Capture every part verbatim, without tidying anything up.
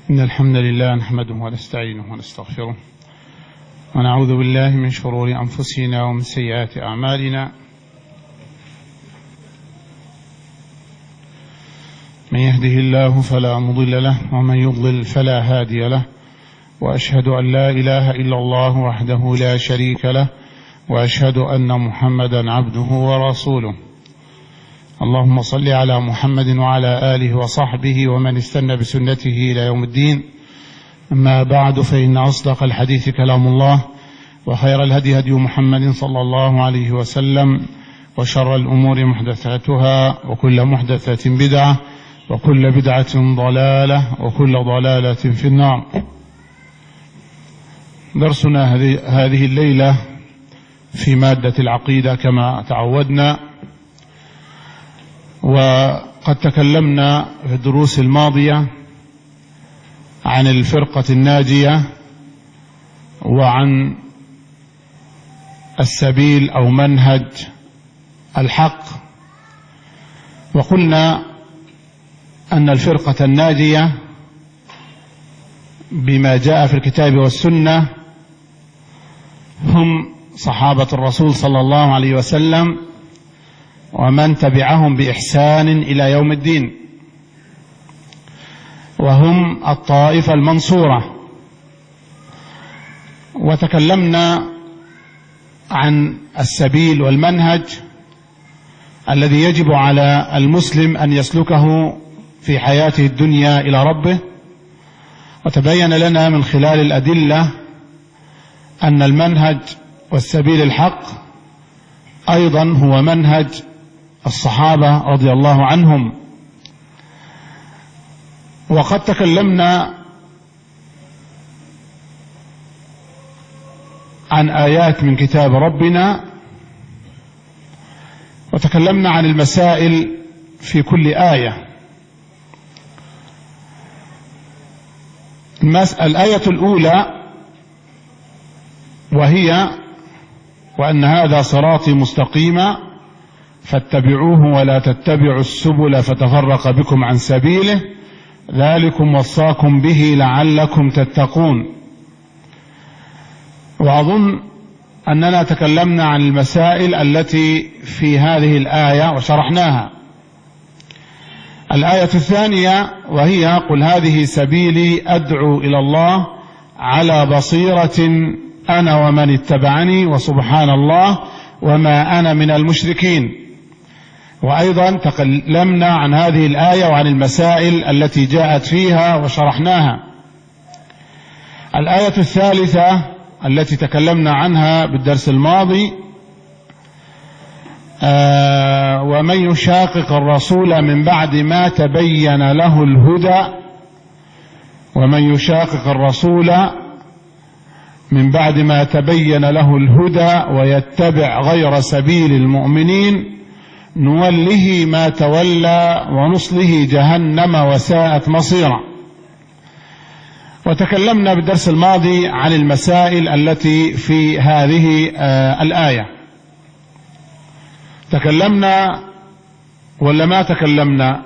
إن الحمد لله نحمده ونستعينه ونستغفره ونعوذ بالله من شرور أنفسنا ومن سيئات أعمالنا. من يهده الله فلا مضل له ومن يضلل فلا هادي له، وأشهد أن لا إله إلا الله وحده لا شريك له، وأشهد أن محمدا عبده ورسوله. اللهم صل على محمد وعلى آله وصحبه ومن استنى بسنته إلى يوم الدين. أما بعد، فإن أصدق الحديث كلام الله، وخير الهدي هدي محمد صلى الله عليه وسلم، وشر الأمور محدثاتها، وكل محدثة بدعة، وكل بدعة ضلالة، وكل ضلالة في النار. درسنا هذه الليلة في مادة العقيدة كما تعودنا، وقد تكلمنا في الدروس الماضية عن الفرقة الناجية وعن السبيل أو منهج الحق، وقلنا أن الفرقة الناجية بما جاء في الكتاب والسنة هم صحابة الرسول صلى الله عليه وسلم ومن تبعهم بإحسان إلى يوم الدين، وهم الطائفة المنصورة. وتكلمنا عن السبيل والمنهج الذي يجب على المسلم أن يسلكه في حياته الدنيا إلى ربه، وتبين لنا من خلال الأدلة أن المنهج والسبيل الحق أيضا هو منهج الصحابة رضي الله عنهم. وقد تكلمنا عن آيات من كتاب ربنا، وتكلمنا عن المسائل في كل آية. الآية الأولى وهي: وأن هذا صراطي مستقيما فاتبعوه ولا تتبعوا السبل فتفرق بكم عن سبيله ذلكم وصاكم به لعلكم تتقون. وأظن أننا تكلمنا عن المسائل التي في هذه الآية وشرحناها. الآية الثانية وهي: قل هذه سبيلي أدعو إلى الله على بصيرة أنا ومن اتبعني وسبحان الله وما أنا من المشركين. وأيضا تكلمنا عن هذه الآية وعن المسائل التي جاءت فيها وشرحناها. الآية الثالثة التي تكلمنا عنها بالدرس الماضي: آه ومن يشاقق الرسول من بعد ما تبين له الهدى ومن يشاقق الرسول من بعد ما تبين له الهدى ويتبع غير سبيل المؤمنين نوله ما تولى ونصله جهنم وساءت مصيرا. وتكلمنا بالدرس الماضي عن المسائل التي في هذه آه الآية. تكلمنا ولا ما تكلمنا؟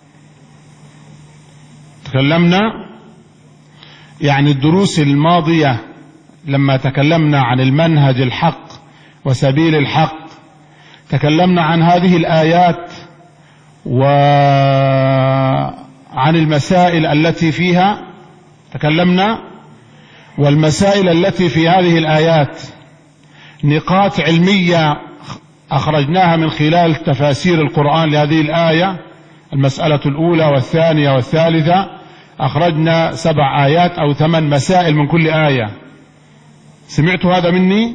تكلمنا يعني الدروس الماضية لما تكلمنا عن المنهج الحق وسبيل الحق، تكلمنا عن هذه الآيات وعن المسائل التي فيها تكلمنا. والمسائل التي في هذه الآيات نقاط علمية أخرجناها من خلال تفاسير القرآن لهذه الآية. المسألة الأولى والثانية والثالثة أخرجنا سبع آيات أو ثمان مسائل من كل آية. سمعت هذا مني؟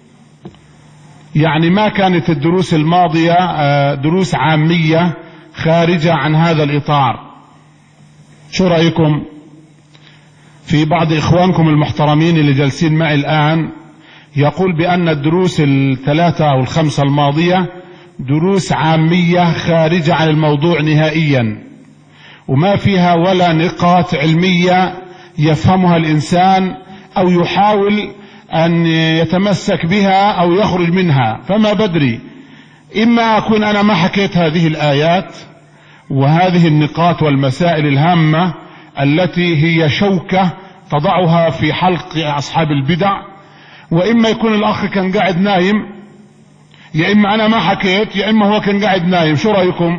يعني ما كانت الدروس الماضية دروس عامية خارجة عن هذا الإطار. شو رأيكم؟ في بعض إخوانكم المحترمين اللي جالسين معي الآن يقول بأن الدروس الثلاثة أو الخمسة الماضية دروس عامية خارجة عن الموضوع نهائيا، وما فيها ولا نقاط علمية يفهمها الإنسان أو يحاول أن يتمسك بها أو يخرج منها. فما بدري، إما أكون أنا ما حكيت هذه الآيات وهذه النقاط والمسائل الهامة التي هي شوكة تضعها في حلق أصحاب البدع، وإما يكون الأخ كان قاعد نايم، يا إما أنا ما حكيت، يا إما هو كان قاعد نايم. شو رأيكم؟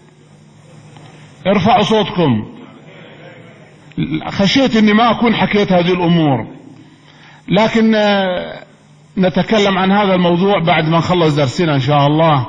ارفعوا صوتكم. خشيت أني ما أكون حكيت هذه الأمور، لكن نتكلم عن هذا الموضوع بعد ما نخلص درسنا إن شاء الله.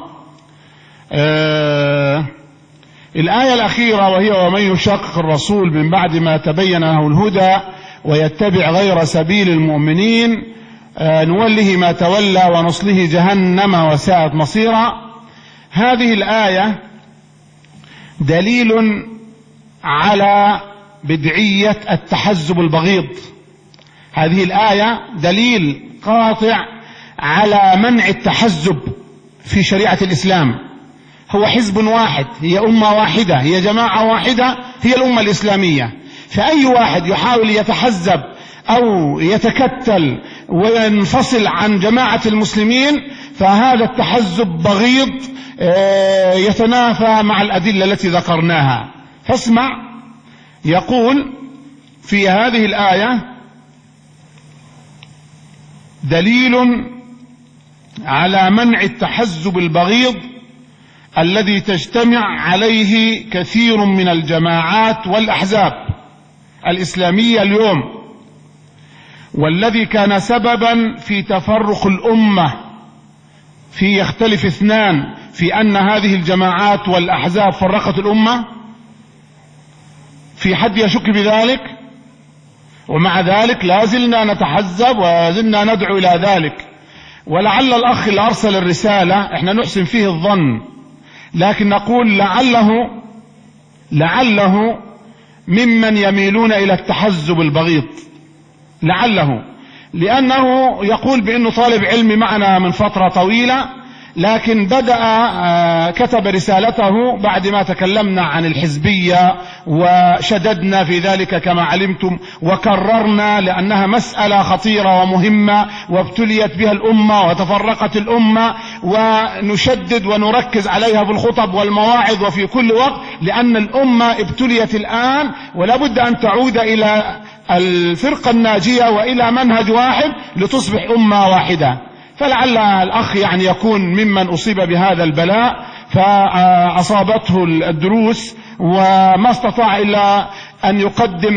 آه الآية الأخيرة وهي ومن يشاقق الرسول من بعد ما تبين له الهدى ويتبع غير سبيل المؤمنين آه نوله ما تولى ونصله جهنم وساءت مصيرا. هذه الآية دليل على بدعية التحزب البغيض. هذه الآية دليل قاطع على منع التحزب في شريعة الإسلام. هو حزب واحد، هي أمة واحدة، هي جماعة واحدة، هي الأمة الإسلامية. فأي واحد يحاول يتحزب أو يتكتل وينفصل عن جماعة المسلمين فهذا التحزب بغيض يتنافى مع الأدلة التي ذكرناها. فاسمع، يقول في هذه الآية دليل على منع التحزب البغيض الذي تجتمع عليه كثير من الجماعات والأحزاب الإسلامية اليوم، والذي كان سببا في تفرق الأمة. في يختلف اثنان في أن هذه الجماعات والأحزاب فرقت الأمة؟ في حد يشك بذلك؟ ومع ذلك لا زلنا نتحزب وزلنا ندعو إلى ذلك. ولعل الأخ اللي أرسل الرسالة احنا نحسن فيه الظن، لكن نقول لعله لعله ممن يميلون إلى التحزب البغيض، لعله، لأنه يقول بأنه طالب علم معنا من فترة طويلة، لكن بدأ كتب رسالته بعد ما تكلمنا عن الحزبية وشددنا في ذلك كما علمتم وكررنا، لأنها مسألة خطيرة ومهمة وابتليت بها الأمة وتفرقت الأمة، ونشدد ونركز عليها في الخطب والمواعظ وفي كل وقت، لأن الأمة ابتليت الآن ولا بد أن تعود إلى الفرقة الناجية وإلى منهج واحد لتصبح أمة واحدة. فلعل الأخ يعني يكون ممن أصيب بهذا البلاء فأصابته الدروس وما استطاع إلا أن يقدم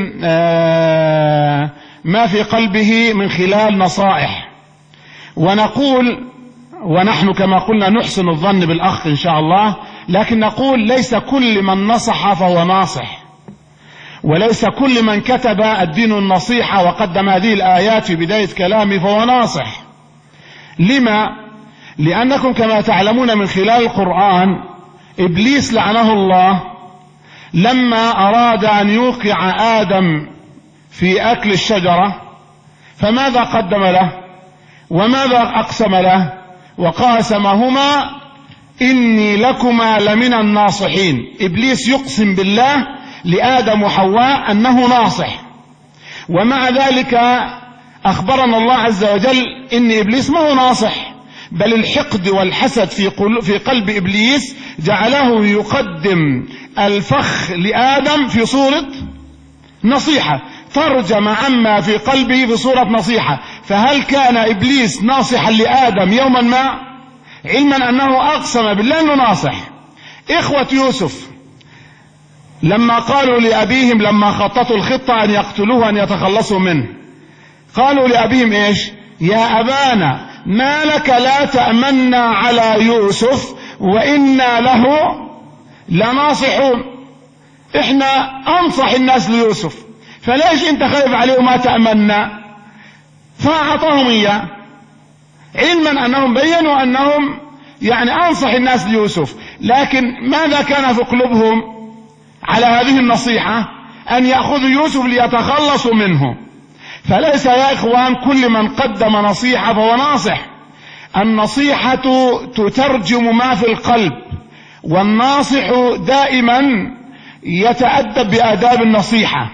ما في قلبه من خلال نصائح. ونقول ونحن كما قلنا نحسن الظن بالأخ إن شاء الله، لكن نقول ليس كل من نصح فهو ناصح، وليس كل من كتب الدين النصيحة وقدم هذه الآيات في بداية كلامه فهو ناصح. لما؟ لأنكم كما تعلمون من خلال القرآن إبليس لعنه الله لما أراد أن يوقع آدم في أكل الشجرة فماذا قدم له وماذا أقسم له؟ وقاسمهما إني لكما لمن الناصحين. إبليس يقسم بالله لآدم وحواء أنه ناصح، ومع ذلك أخبرنا الله عز وجل إن إبليس ما هو ناصح، بل الحقد والحسد في قلب إبليس جعله يقدم الفخ لآدم في صورة نصيحة، ترجم عما في قلبه بصورة نصيحة. فهل كان إبليس ناصحا لآدم يوما ما؟ علما أنه أقسم بالله أنه ناصح. إخوة يوسف لما قالوا لأبيهم لما خططوا الخطة أن يقتلوه أن يتخلصوا منه، قالوا لأبيهم إيش؟ يا أبانا ما لك لا تأمنا على يوسف وإنا له لناصحون. إحنا أنصح الناس ليوسف، فليش أنت خايف عليه وما تأمنا؟ فأعطاهم إياه علما أنهم بيّنوا أنهم يعني أنصح الناس ليوسف، لكن ماذا كان في قلوبهم على هذه النصيحة؟ أن يأخذوا يوسف ليتخلصوا منه. فليس يا إخوان كل من قدم نصيحة فهو ناصح. النصيحة تترجم ما في القلب، والناصح دائما يتأدب بآداب النصيحة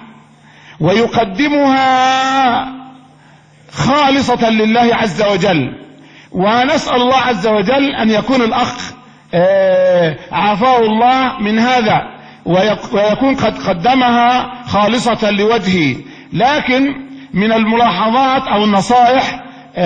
ويقدمها خالصة لله عز وجل. ونسأل الله عز وجل أن يكون الأخ عافاه الله من هذا، ويكون قد قدمها خالصة لوجهه. لكن من الملاحظات أو النصائح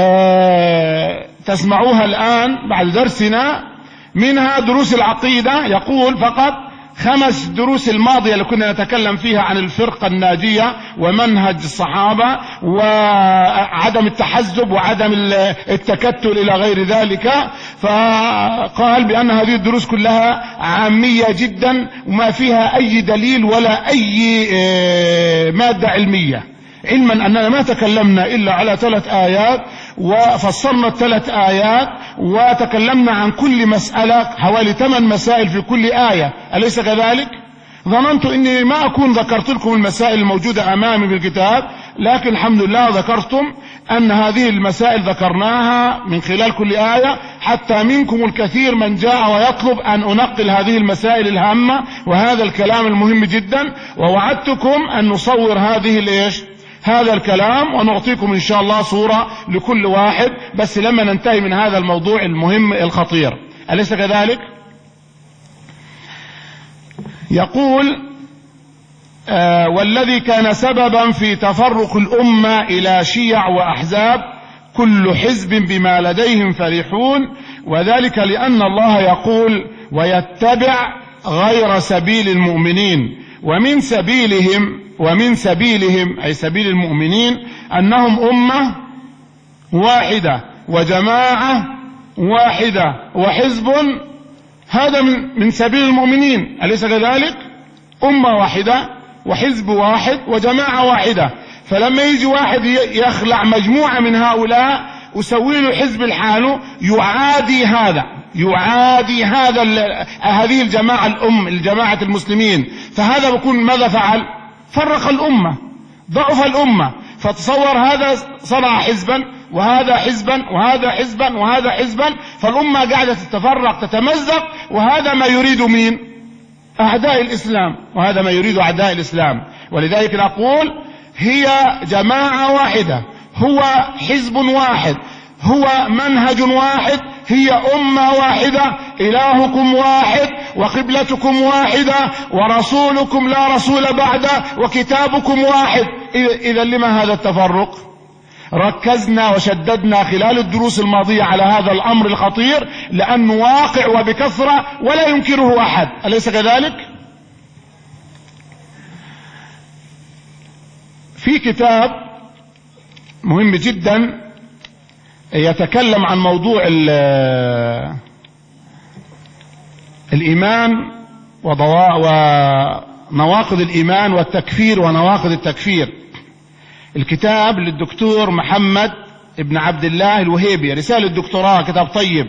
تسمعوها الآن بعد درسنا، منها دروس العقيدة. يقول فقط خمس دروس الماضية اللي كنا نتكلم فيها عن الفرقة الناجية ومنهج الصحابة وعدم التحزب وعدم التكتل إلى غير ذلك، فقال بأن هذه الدروس كلها عامية جدا وما فيها أي دليل ولا أي مادة علمية، علما أننا ما تكلمنا إلا على ثلاث آيات وفسرنا الثلاث آيات وتكلمنا عن كل مسألة حوالي ثمان مسائل في كل آية، أليس كذلك؟ ظننت إني ما أكون ذكرت لكم المسائل الموجودة أمامي في الكتاب، لكن الحمد لله ذكرتم أن هذه المسائل ذكرناها من خلال كل آية، حتى منكم الكثير من جاء ويطلب أن أنقل هذه المسائل الهامة وهذا الكلام المهم جدا، ووعدتكم أن نصور هذه الإيش هذا الكلام ونعطيكم إن شاء الله صورة لكل واحد، بس لما ننتهي من هذا الموضوع المهم الخطير، أليس كذلك؟ يقول آه والذي كان سببا في تفرق الأمة إلى شيع وأحزاب كل حزب بما لديهم فرحون، وذلك لأن الله يقول ويتبع غير سبيل المؤمنين، ومن سبيلهم ومن سبيلهم أي سبيل المؤمنين أنهم أمة واحدة وجماعة واحدة وحزب، هذا من, من سبيل المؤمنين، أليس كذلك؟ أمة واحدة وحزب واحد وجماعة واحدة. فلما يجي واحد يخلع مجموعة من هؤلاء ويسوي له حزب الحاله يعادي هذا يعادي هذا هذه الجماعة الأم الجماعة المسلمين، فهذا بيكون ماذا فعل؟ فرق الأمة، ضعف الأمة. فتصور هذا صنع حزبا وهذا حزبا وهذا حزبا وهذا حزبا، فالأمة قاعدة تتفرق تتمزق، وهذا ما يريد مين؟ أعداء الإسلام، وهذا ما يريد أعداء الإسلام. ولذلك نقول هي جماعة واحدة، هو حزب واحد، هو منهج واحد، هي أمة واحدة، إلهكم واحد وقبلتكم واحدة ورسولكم لا رسول بعده وكتابكم واحد. إذا لما هذا التفرق؟ ركزنا وشددنا خلال الدروس الماضية على هذا الأمر الخطير لأنه واقع وبكثرة ولا ينكره أحد، أليس كذلك؟ في كتاب مهم جدا يتكلم عن موضوع الإيمان ونواقض الإيمان والتكفير ونواقض التكفير. الكتاب للدكتور محمد ابن عبد الله الوهيبي، رسالة دكتوراه، كتاب طيب.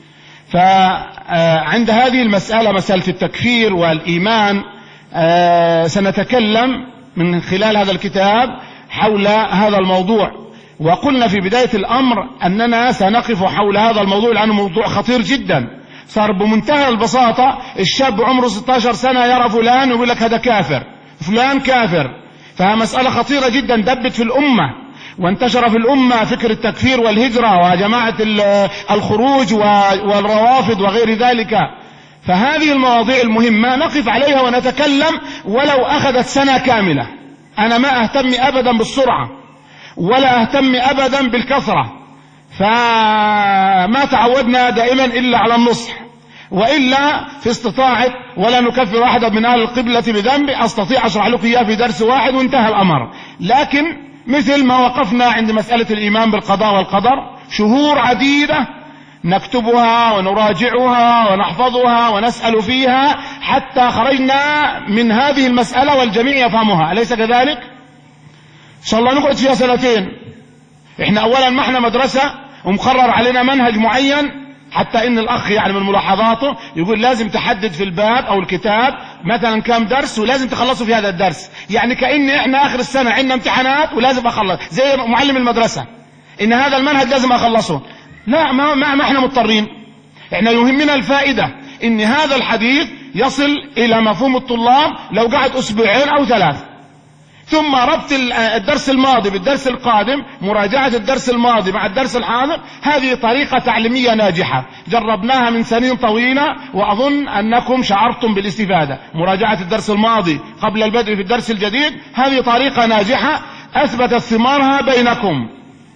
فعند هذه المسألة مسألة التكفير والإيمان سنتكلم من خلال هذا الكتاب حول هذا الموضوع. وقلنا في بداية الأمر أننا سنقف حول هذا الموضوع لأنه موضوع خطير جدا. صار بمنتهى البساطة الشاب عمره ستة عشر سنة يرى فلان ويقول لك هذا كافر، فلان كافر. فمسألة خطيرة جدا دبت في الأمة، وانتشر في الأمة فكر التكفير والهجرة وجماعة الخروج والروافض وغير ذلك. فهذه المواضيع المهمة نقف عليها ونتكلم ولو أخذت سنة كاملة. أنا ما أهتم أبدا بالسرعة ولا أهتم أبدا بالكثرة، فما تعودنا دائما إلا على النصح، وإلا في استطاعة ولا نكفر أحدا من أهل القبلة بذنب أستطيع أشرح لك إياه في درس واحد وانتهى الأمر. لكن مثل ما وقفنا عند مسألة الإيمان بالقضاء والقدر شهور عديدة نكتبها ونراجعها ونحفظها ونسأل فيها حتى خرجنا من هذه المسألة والجميع يفهمها، أليس كذلك؟ إن شاء الله نقعد فيها سنتين. إحنا أولا ما إحنا مدرسة ومقرر علينا منهج معين، حتى إن الأخ يعني من ملاحظاته يقول لازم تحدد في الباب أو الكتاب مثلا كم درس ولازم تخلصوا في هذا الدرس، يعني كأن إحنا آخر السنة عندنا امتحانات ولازم أخلص زي معلم المدرسة إن هذا المنهج لازم أخلصه. لا، ما, ما, ما إحنا مضطرين، إحنا يهمنا الفائدة، إن هذا الحديث يصل إلى مفهوم الطلاب لو قعد أسبوعين أو ثلاث. ثم ربط الدرس الماضي بالدرس القادم، مراجعة الدرس الماضي مع الدرس الحاضر، هذه طريقة تعليمية ناجحة جربناها من سنين طويلة وأظن أنكم شعرتم بالاستفادة. مراجعة الدرس الماضي قبل البدء في الدرس الجديد، هذه طريقة ناجحة أثبتت ثمارها بينكم.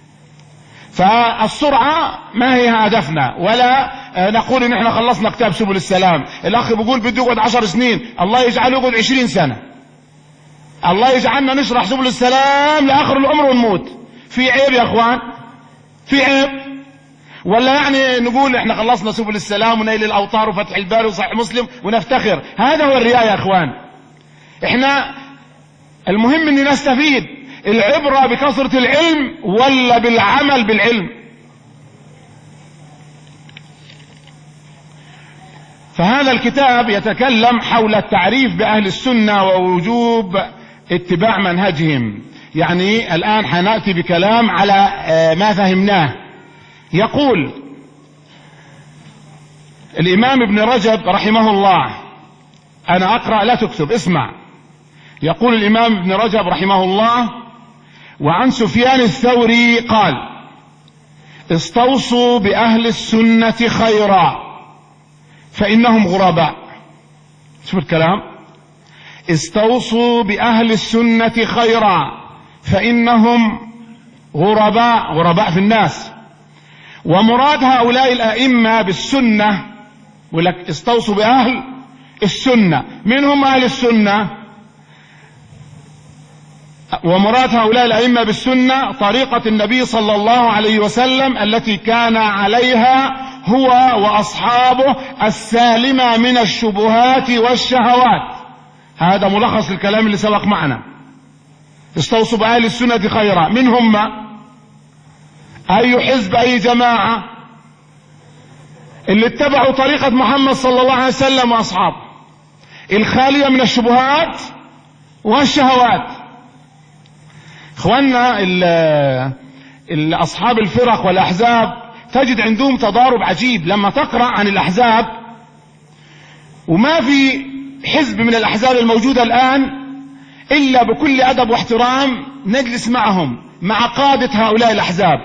فالسرعة ما هي هدفنا، ولا نقول إن احنا خلصنا كتاب سبل السلام. الأخ بيقول بده يقعد عشر سنين، الله يجعله يقعد عشرين سنة. الله يجعلنا نشرح سبل السلام لآخر العمر ونموت. في عيب يا اخوان؟ في عيب؟ ولا يعني نقول احنا خلصنا سبل السلام ونيل الاوطار وفتح الباري وصحيح مسلم ونفتخر؟ هذا هو الرياء يا اخوان. احنا المهم ان نستفيد. العبرة بكثرة العلم ولا بالعمل بالعلم؟ فهذا الكتاب يتكلم حول التعريف بأهل السنة ووجوب اتباع منهجهم. يعني الآن حنأتي بكلام على ما فهمناه. يقول الإمام ابن رجب رحمه الله، أنا أقرأ لا تكتب، اسمع. يقول الإمام ابن رجب رحمه الله: وعن سفيان الثوري قال: استوصوا بأهل السنة خيرا فإنهم غرباء. شوف الكلام، استوصوا بأهل السنة خيرا فإنهم غرباء، غرباء في الناس. ومراد هؤلاء الأئمة بالسنة، ولك استوصوا بأهل السنة. من هم أهل السنة؟ ومراد هؤلاء الأئمة بالسنة طريقة النبي صلى الله عليه وسلم التي كان عليها هو وأصحابه السالمة من الشبهات والشهوات. هذا ملخص الكلام اللي سبق معنا. استوصوا بأهل السنة خيرا. من هم؟ أي حزب، أي جماعة؟ اللي اتبعوا طريقة محمد صلى الله عليه وسلم وأصحابه الخالية من الشبهات والشهوات. اخواننا اصحاب الفرق والاحزاب تجد عندهم تضارب عجيب. لما تقرأ عن الاحزاب، وما في حزب من الاحزاب الموجودة الان الا بكل ادب واحترام نجلس معهم، مع قادة هؤلاء الاحزاب،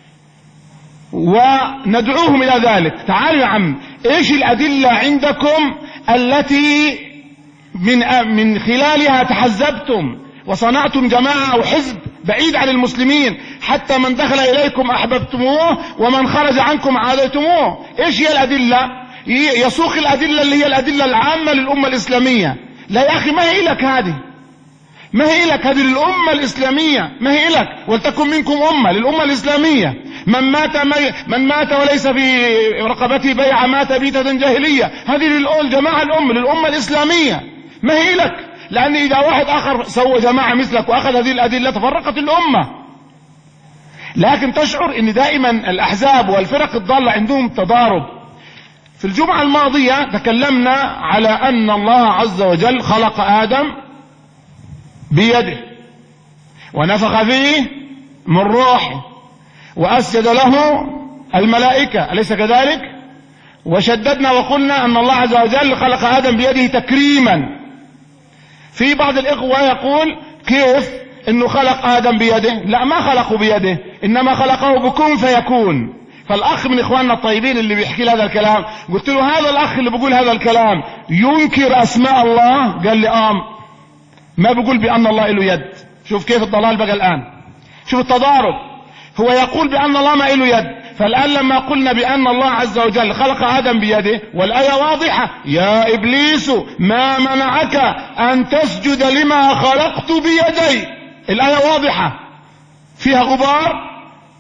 وندعوهم الى ذلك. تعالوا يا عم، ايش الادلة عندكم التي من من خلالها تحزبتم وصنعتم جماعة أو حزب بعيد عن المسلمين، حتى من دخل إليكم أحببتموه ومن خرج عنكم عاديتموه؟ إيش هي الأدلة؟ يسوق الأدلة اللي هي الأدلة العامة للأمة الإسلامية. لا يا أخي، ما هي لك هذه، ما هي لك هذه للأمة الإسلامية، ما هي لك. ولتكن منكم أمة للأمة الإسلامية. من مات مي من مات وليس في رقبته بيعة مات بيتة جاهلية. هذه للجماعة الأمة للأمة الإسلامية، ما هي لك. لأن إذا واحد آخر سوى جماعة مثلك وأخذ هذه الأدلة تفرقت الأمة. لكن تشعر أن دائما الأحزاب والفرق الضالة عندهم تضارب. في الجمعة الماضية تكلمنا على أن الله عز وجل خلق آدم بيده ونفخ فيه من روحه وأسجد له الملائكة، أليس كذلك؟ وشددنا وقلنا أن الله عز وجل خلق آدم بيده تكريما. في بعض الإخوة يقول كيف إنه خلق آدم بيده؟ لا، ما خلقه بيده، إنما خلقه بكون فيكون. فالأخ من إخواننا الطيبين اللي بيحكي لي هذا الكلام، قلت له هذا الأخ اللي بيقول هذا الكلام ينكر أسماء الله؟ قال لي آم، ما بيقول بأن الله له يد. شوف كيف الضلال بقى الآن، شوف التضارب. هو يقول بأن الله ما له يد. فالآن لما قلنا بأن الله عز وجل خلق آدم بيده والآية واضحة: يا إبليس ما منعك أن تسجد لما خلقت بيدي. الآية واضحة فيها غبار.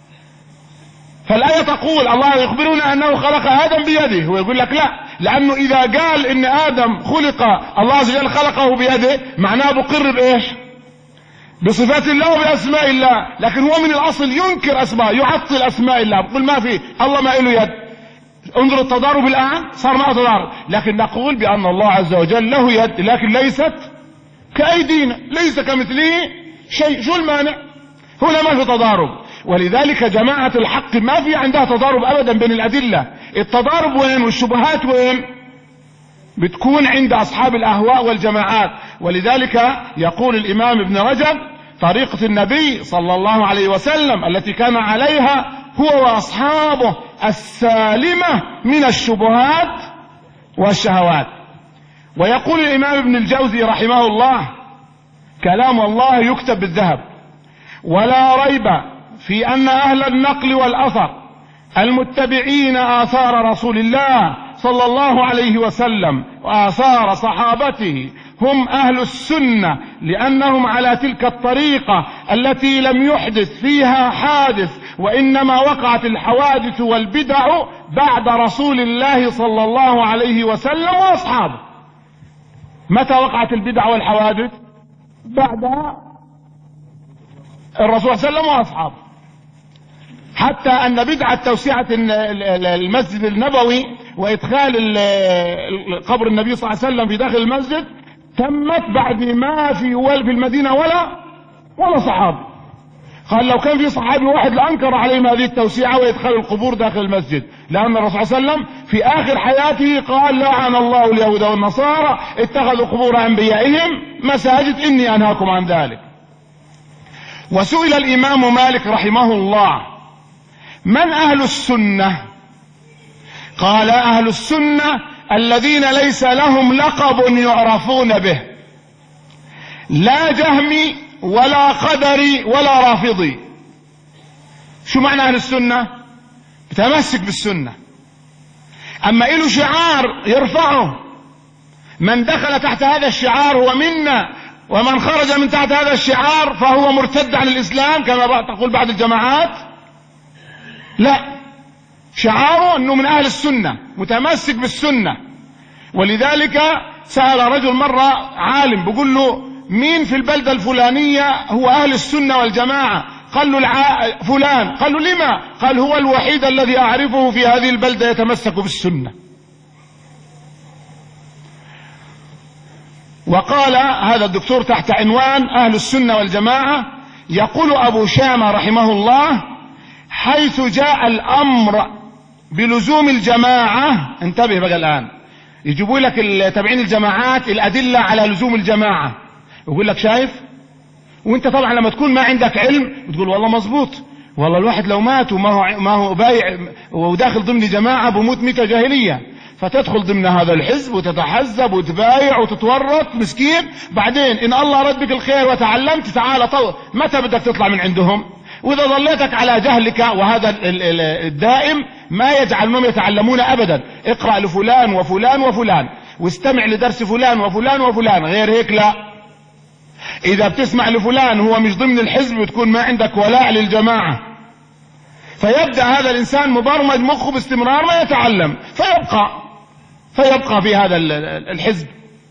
فالآية تقول الله يخبرنا أنه خلق آدم بيده، هو يقول لك لا، لأنه إذا قال إن آدم خلق الله عز وجل خلقه بيده معناه بقر بإيش؟ بصفات الله وبأسماء الله. لكن هو من الأصل ينكر أسماء، يعطل أسماء الله، بقول ما في الله ما له يد. انظر التضارب الآن، صار معه تضارب. لكن نقول بأن الله عز وجل له يد لكن ليست كأيدينا، ليس كمثله شيء. شو المانع؟ هنا ما في تضارب. ولذلك جماعة الحق ما في عندها تضارب أبدا بين الأدلة. التضارب وين والشبهات وين؟ بتكون عند أصحاب الأهواء والجماعات. ولذلك يقول الإمام ابن رجب: طريقة النبي صلى الله عليه وسلم التي كان عليها هو وأصحابه السالمة من الشبهات والشهوات. ويقول الإمام ابن الجوزي رحمه الله: كلام الله يكتب بالذهب، ولا ريب في أن أهل النقل والأثر المتبعين آثار رسول الله صلى الله عليه وسلم وآثار صحابته هم أهل السنة، لأنهم على تلك الطريقة التي لم يحدث فيها حادث، وإنما وقعت الحوادث والبدع بعد رسول الله صلى الله عليه وسلم وأصحابه. متى وقعت البدع والحوادث؟ بعد الرسول صلى الله عليه وسلم وأصحابه. حتى أن بدعة توسعة المسجد النبوي وإدخال قبر النبي صلى الله عليه وسلم في داخل المسجد تمت بعد ما في في المدينة ولا ولا صحابي. قال لو كان في صحابي واحد لأنكر عليهم هذه التوسعة وإدخال القبور داخل المسجد، لأن الرسول صلى الله عليه وسلم في آخر حياته قال: لعن الله اليهود والنصارى اتخذوا قبور أنبيائهم مساجد، إني أنهاكم عن ذلك. وسئل الإمام مالك رحمه الله: من أهل السنة؟ قال: أهل السنة الذين ليس لهم لقب يعرفون به، لا جهمي ولا قدري ولا رافضي. شو معنى أهل السنة؟ بتمسك بالسنة، أما إله شعار يرفعه، من دخل تحت هذا الشعار هو منا، ومن خرج من تحت هذا الشعار فهو مرتد عن الإسلام كما تقول بعض الجماعات. لا، شعاره أنه من أهل السنة، متمسك بالسنة. ولذلك سأل رجل مرة عالم بيقول له: مين في البلدة الفلانية هو أهل السنة والجماعة؟ قال له: الع... فلان. قال له: لما؟ قال: هو الوحيد الذي أعرفه في هذه البلدة يتمسك بالسنة. وقال هذا الدكتور تحت عنوان أهل السنة والجماعة، يقول أبو شامة رحمه الله: حيث جاء الأمر بلزوم الجماعة، انتبه بقى الآن، يجيبوا لك تابعين الجماعات الأدلة على لزوم الجماعة، يقول لك شايف؟ وانت طبعا لما تكون ما عندك علم بتقول والله مظبوط، والله الواحد لو مات وما هو ما هو بايع وداخل ضمن جماعة بموت ميتة جاهلية، فتدخل ضمن هذا الحزب وتتحزب وتبايع وتتورط مسكين. بعدين إن الله رد بك الخير وتعلمت تعال طول، متى بدك تطلع من عندهم؟ وإذا ظليتك على جهلك، وهذا الدائم ما يجعلهم يتعلمون أبدا. اقرأ لفلان وفلان وفلان، واستمع لدرس فلان وفلان وفلان، غير هيك لا. إذا بتسمع لفلان هو مش ضمن الحزب بتكون ما عندك ولاء للجماعة، فيبدأ هذا الإنسان مبرمج مخه باستمرار ما يتعلم، فيبقى فيبقى في هذا الحزب.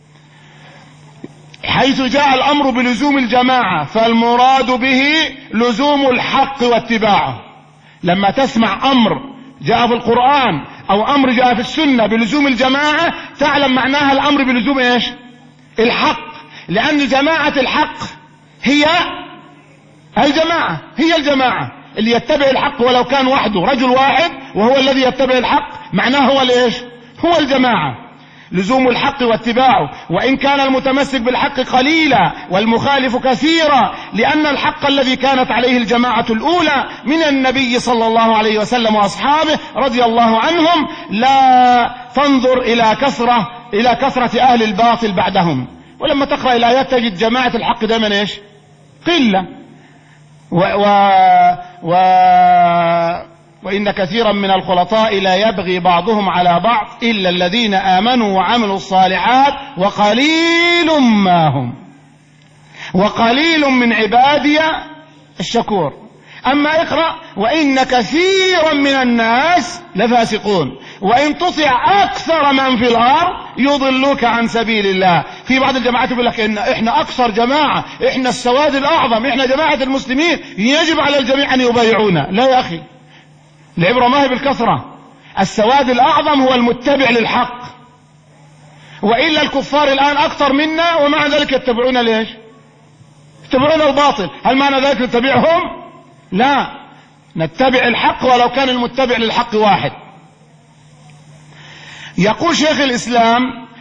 حيث جاء الأمر بلزوم الجماعة فالمراد به لزوم الحق واتباعه. لما تسمع أمر جاء في القرآن أو أمر جاء في السنة بلزوم الجماعة، تعلم معناها الأمر بلزوم إيش؟ الحق. لأن جماعة الحق هي الجماعة، هي الجماعة اللي يتبع الحق ولو كان وحده، رجل واحد وهو الذي يتبع الحق، معناه هو الإيش؟ هو الجماعة. لزوم الحق واتباعه، وإن كان المتمسك بالحق قليلا والمخالف كثيرا، لأن الحق الذي كانت عليه الجماعة الأولى من النبي صلى الله عليه وسلم وأصحابه رضي الله عنهم لا تنظر إلى كثرة إلى كثرة أهل الباطل بعدهم. ولما تقرأ الآيات تجد جماعة الحق دائما إيش؟ قلة. و, و, و وإن كثيرا من الخلطاء لا يبغي بعضهم على بعض إلا الذين آمنوا وعملوا الصالحات وقليل ما هم وقليل من عبادي الشكور. أما اقرأ: وإن كثيرا من الناس لفاسقون وإن تطع أكثر من في الأرض يضلوك عن سبيل الله. في بعض الجماعات يقول لك إن إحنا أكثر جماعة، إحنا السواد الأعظم، إحنا جماعة المسلمين، يجب على الجميع أن يبايعونا. لا يا أخي، العبرة ما هي بالكثرة، السواد الأعظم هو المتبع للحق. وإلا الكفار الآن أكثر منا ومع ذلك يتبعون ليش؟ يتبعون الباطل. هل معنى ذلك نتبعهم؟ لا، نتبع الحق ولو كان المتبع للحق واحد. يقول شيخ الإسلام: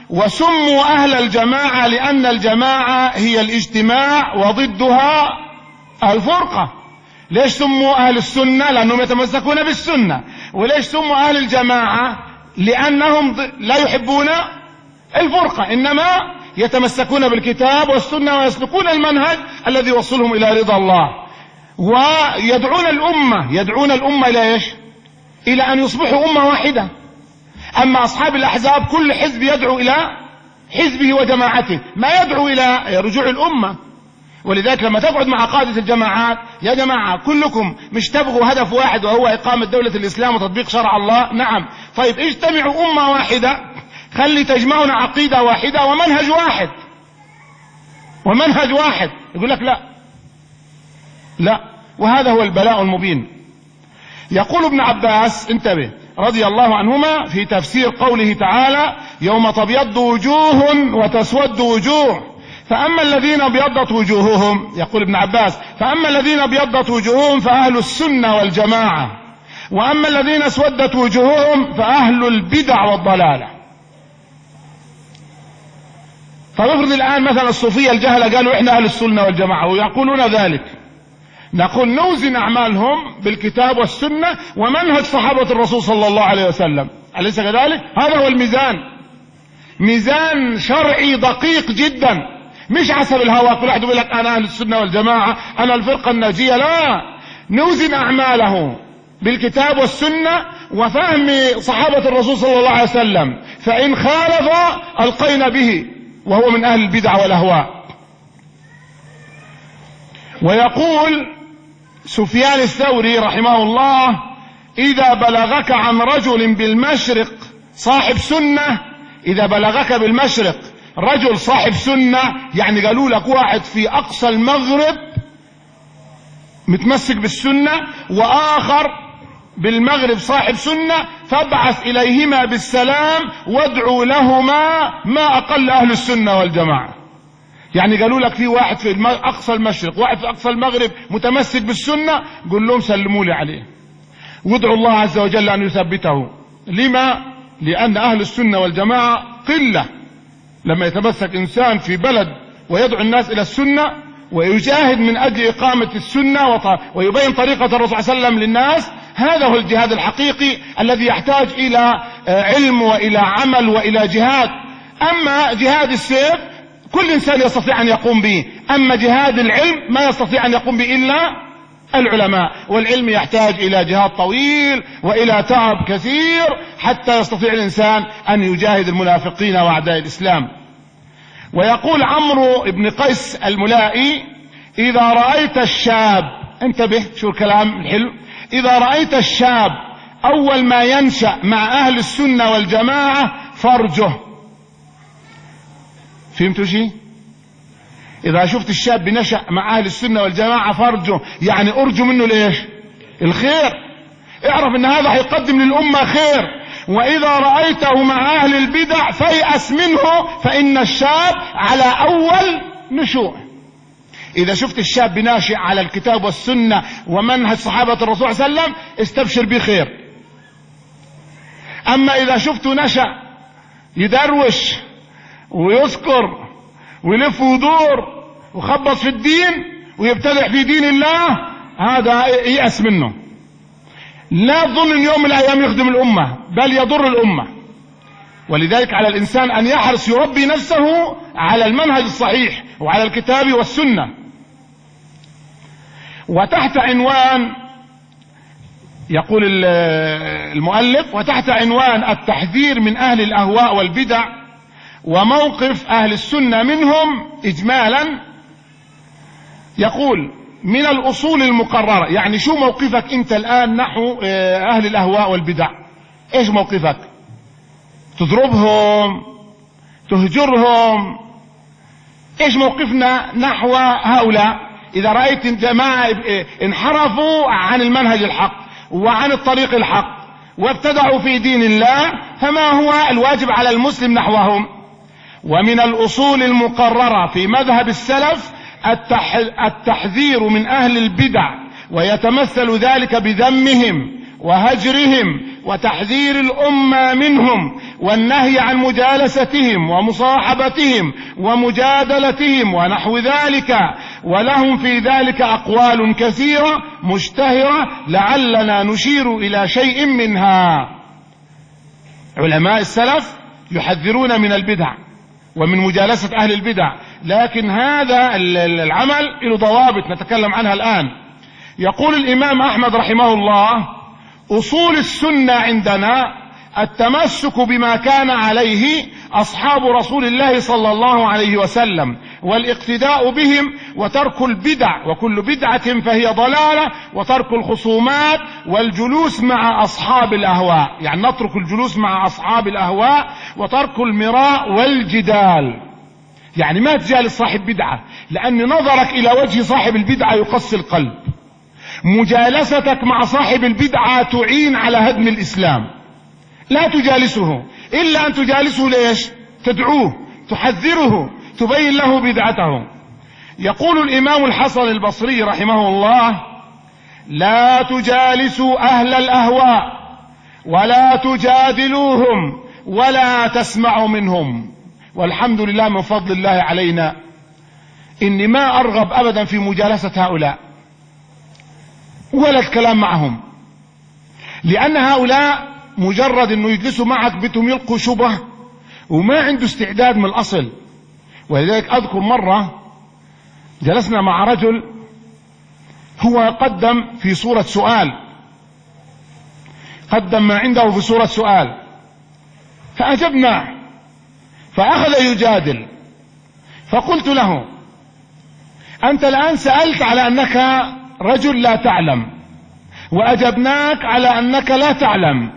وسموا أهل الجماعة لأن الجماعة هي الاجتماع وضدها الفرقة. ليش سموا أهل السنة؟ لأنهم يتمسكون بالسنة. وليش سموا أهل الجماعة؟ لأنهم لا يحبون الفرقة، إنما يتمسكون بالكتاب والسنة ويسلكون المنهج الذي يوصلهم إلى رضا الله. ويدعون الأمة يدعون الأمة إلى إيش؟ إلى أن يصبحوا أمة واحدة. أما أصحاب الأحزاب كل حزب يدعو إلى حزبه وجماعته، ما يدعو إلى رجوع الأمة. ولذلك لما تقعد مع قادة الجماعات، يا جماعة كلكم مش تبغوا هدف واحد وهو إقامة دولة الإسلام وتطبيق شرع الله؟ نعم. طيب اجتمعوا أمة واحدة، خلي تجمعنا عقيدة واحدة ومنهج واحد ومنهج واحد. يقول لك لا لا، وهذا هو البلاء المبين. يقول ابن عباس انتبه رضي الله عنهما في تفسير قوله تعالى: يوم تبيض وجوه وتسود وجوه، فأما الذين ابيضت وجوههم، يقول ابن عباس: فأما الذين ابيضت وجوههم فأهل السنة والجماعة، وأما الذين اسودت وجوههم فأهل البدع والضلالة. فنفرض الآن مثلا الصوفية الجهلة قالوا إحنا أهل السنة والجماعة ويقولون ذلك، نقول نوزن أعمالهم بالكتاب والسنة ومنهج صحابة الرسول صلى الله عليه وسلم، أليس كذلك؟ هذا هو الميزان، ميزان شرعي دقيق جدا، مش حسب الهوى. كل واحد يقول لك أنا أهل السنة والجماعة، أنا الفرقة الناجية. لا، نوزن أعماله بالكتاب والسنة وفهم صحابة الرسول صلى الله عليه وسلم، فإن خالف ألقينا به وهو من أهل البدع والأهواء. ويقول سفيان الثوري رحمه الله: إذا بلغك عن رجل بالمشرق صاحب سنة، إذا بلغك بالمشرق رجل صاحب سنة، يعني قالوا لك واحد في أقصى المغرب متمسك بالسنة وآخر بالمغرب صاحب سنة، فابعث إليهما بالسلام وادعوا لهما ما أقل أهل السنة والجماعة. يعني قالوا لك في واحد في أقصى المشرق واحد في أقصى المغرب متمسك بالسنة، قل لهم سلموا لي عليه وادعوا الله عز وجل أن يثبته. لما؟ لأن أهل السنة والجماعة قلة. لما يتمسك إنسان في بلد ويدعو الناس إلى السنة ويجاهد من أجل إقامة السنة ويبين طريقة الرسول صلى الله عليه وسلم للناس، هذا هو الجهاد الحقيقي الذي يحتاج إلى علم وإلى عمل وإلى جهاد. أما جهاد السيف كل إنسان يستطيع أن يقوم به، أما جهاد العلم ما يستطيع أن يقوم به إلا العلماء، والعلم يحتاج إلى جهاد طويل وإلى تعب كثير حتى يستطيع الإنسان أن يجاهد المنافقين وأعداء الإسلام. ويقول عمرو بن قيس الملائي: إذا رأيت الشاب، انتبه شو الكلام الحلو، إذا رأيت الشاب أول ما ينشأ مع أهل السنة والجماعة فارجه. فهمتوا شيء؟ إذا شفت الشاب بنشأ مع أهل السنة والجماعة فارجه، يعني أرجو منه ليش؟ الخير. اعرف ان هذا هيقدم للأمة خير. وإذا رأيته مع أهل البدع فيأس منه، فإن الشاب على أول نشوء. إذا شفت الشاب بناشئ على الكتاب والسنة ومنهج صحابة الرسول صلى الله عليه وسلم استبشر بخير. أما إذا شفته نشأ يدروش ويذكر ويلف ويدور وخبط في الدين ويبتدع في دين الله، هذا يأس منه. لا تظن ان يوم من الايام يخدم الامة، بل يضر الامة. ولذلك على الانسان ان يحرص يربي نفسه على المنهج الصحيح وعلى الكتاب والسنة. وتحت عنوان، يقول المؤلف: وتحت عنوان التحذير من اهل الاهواء والبدع وموقف اهل السنة منهم اجمالا، يقول: من الأصول المقررة. يعني شو موقفك أنت الآن نحو أهل الأهواء والبدع؟ إيش موقفك؟ تضربهم؟ تهجرهم؟ إيش موقفنا نحو هؤلاء؟ إذا رأيت جماعة انحرفوا عن المنهج الحق وعن الطريق الحق وابتدعوا في دين الله، فما هو الواجب على المسلم نحوهم؟ ومن الأصول المقررة في مذهب السلف التحذير من أهل البدع، ويتمثل ذلك بذمهم وهجرهم وتحذير الأمة منهم والنهي عن مجالستهم ومصاحبتهم ومجادلتهم ونحو ذلك، ولهم في ذلك أقوال كثيرة مشتهرة لعلنا نشير إلى شيء منها. علماء السلف يحذرون من البدع ومن مجالسة أهل البدع، لكن هذا العمل له ضوابط نتكلم عنها الآن. يقول الإمام أحمد رحمه الله: أصول السنة عندنا التمسك بما كان عليه أصحاب رسول الله صلى الله عليه وسلم والاقتداء بهم وترك البدع، وكل بدعة فهي ضلالة، وترك الخصومات والجلوس مع أصحاب الأهواء، يعني نترك الجلوس مع أصحاب الأهواء، وترك المراء والجدال، يعني ما تجالس صاحب بدعة، لأن نظرك إلى وجه صاحب البدعة يقسي القلب. مجالستك مع صاحب البدعة تعين على هدم الإسلام. لا تجالسه إلا أن تجالسه ليش؟ تدعوه، تحذره، تبين له بدعته. يقول الإمام الحسن البصري رحمه الله: لا تجالسوا أهل الأهواء ولا تجادلوهم ولا تسمعوا منهم. والحمد لله من فضل الله علينا إني ما أرغب أبدا في مجالسة هؤلاء ولا الكلام معهم، لأن هؤلاء مجرد أنه يجلسوا معك بدهم يلقوا شبه وما عنده استعداد من الأصل. ولذلك أذكر مرة جلسنا مع رجل هو قدم في صورة سؤال، قدم ما عنده في صورة سؤال، فأجبنا، فأخذ يجادل، فقلت له: أنت الآن سألت على أنك رجل لا تعلم، وأجبناك على أنك لا تعلم،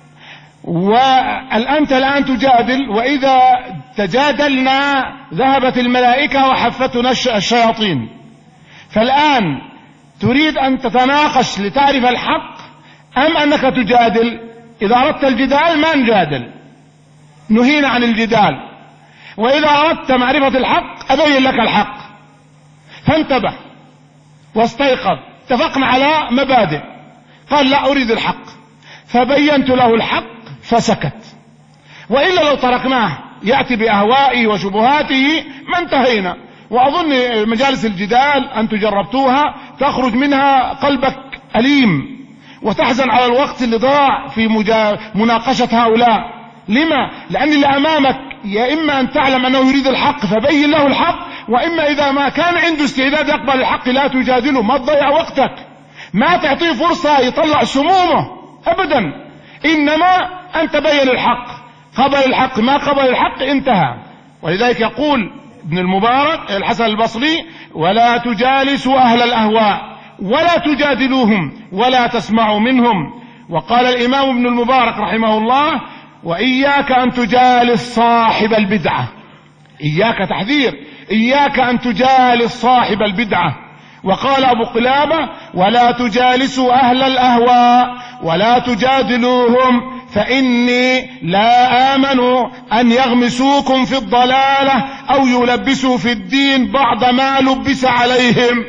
وأنت الآن تجادل، وإذا تجادلنا ذهبت الملائكة وحفتنا الشياطين، فالآن تريد أن تتناقش لتعرف الحق أم أنك تجادل؟ إذا أردت الجدال ما نجادل، نهينا عن الجدال، وإذا أردت معرفة الحق أبين لك الحق. فانتبه واستيقظ، اتفقنا على مبادئ، قال: لا أريد الحق، فبينت له الحق فسكت. وإلا لو تركناه يأتي بأهوائه وشبهاته ما انتهينا. وأظن مجالس الجدال أنتم جربتوها، تخرج منها قلبك أليم وتحزن على الوقت اللي ضاع في مناقشة هؤلاء. لما؟ لأن اللي أمامك يا إما أن تعلم أنه يريد الحق فبين له الحق، وإما إذا ما كان عنده استعداد يقبل الحق لا تجادله، ما تضيع وقتك، ما تعطيه فرصة يطلع سمومه أبدا، إنما أن تبين الحق، قبل الحق ما قبل الحق انتهى. ولذلك يقول ابن المبارك الحسن البصري: ولا تجالسوا أهل الأهواء ولا تجادلوهم ولا تسمعوا منهم. وقال الإمام ابن المبارك رحمه الله: وإياك أن تجالس صاحب البدعة، إياك تحذير، إياك أن تجالس صاحب البدعة. وقال أبو قلابة: ولا تجالسوا أهل الأهواء ولا تجادلوهم فإني لا آمن أن يغمسوكم في الضلالة أو يلبسوا في الدين بعض ما لبس عليهم.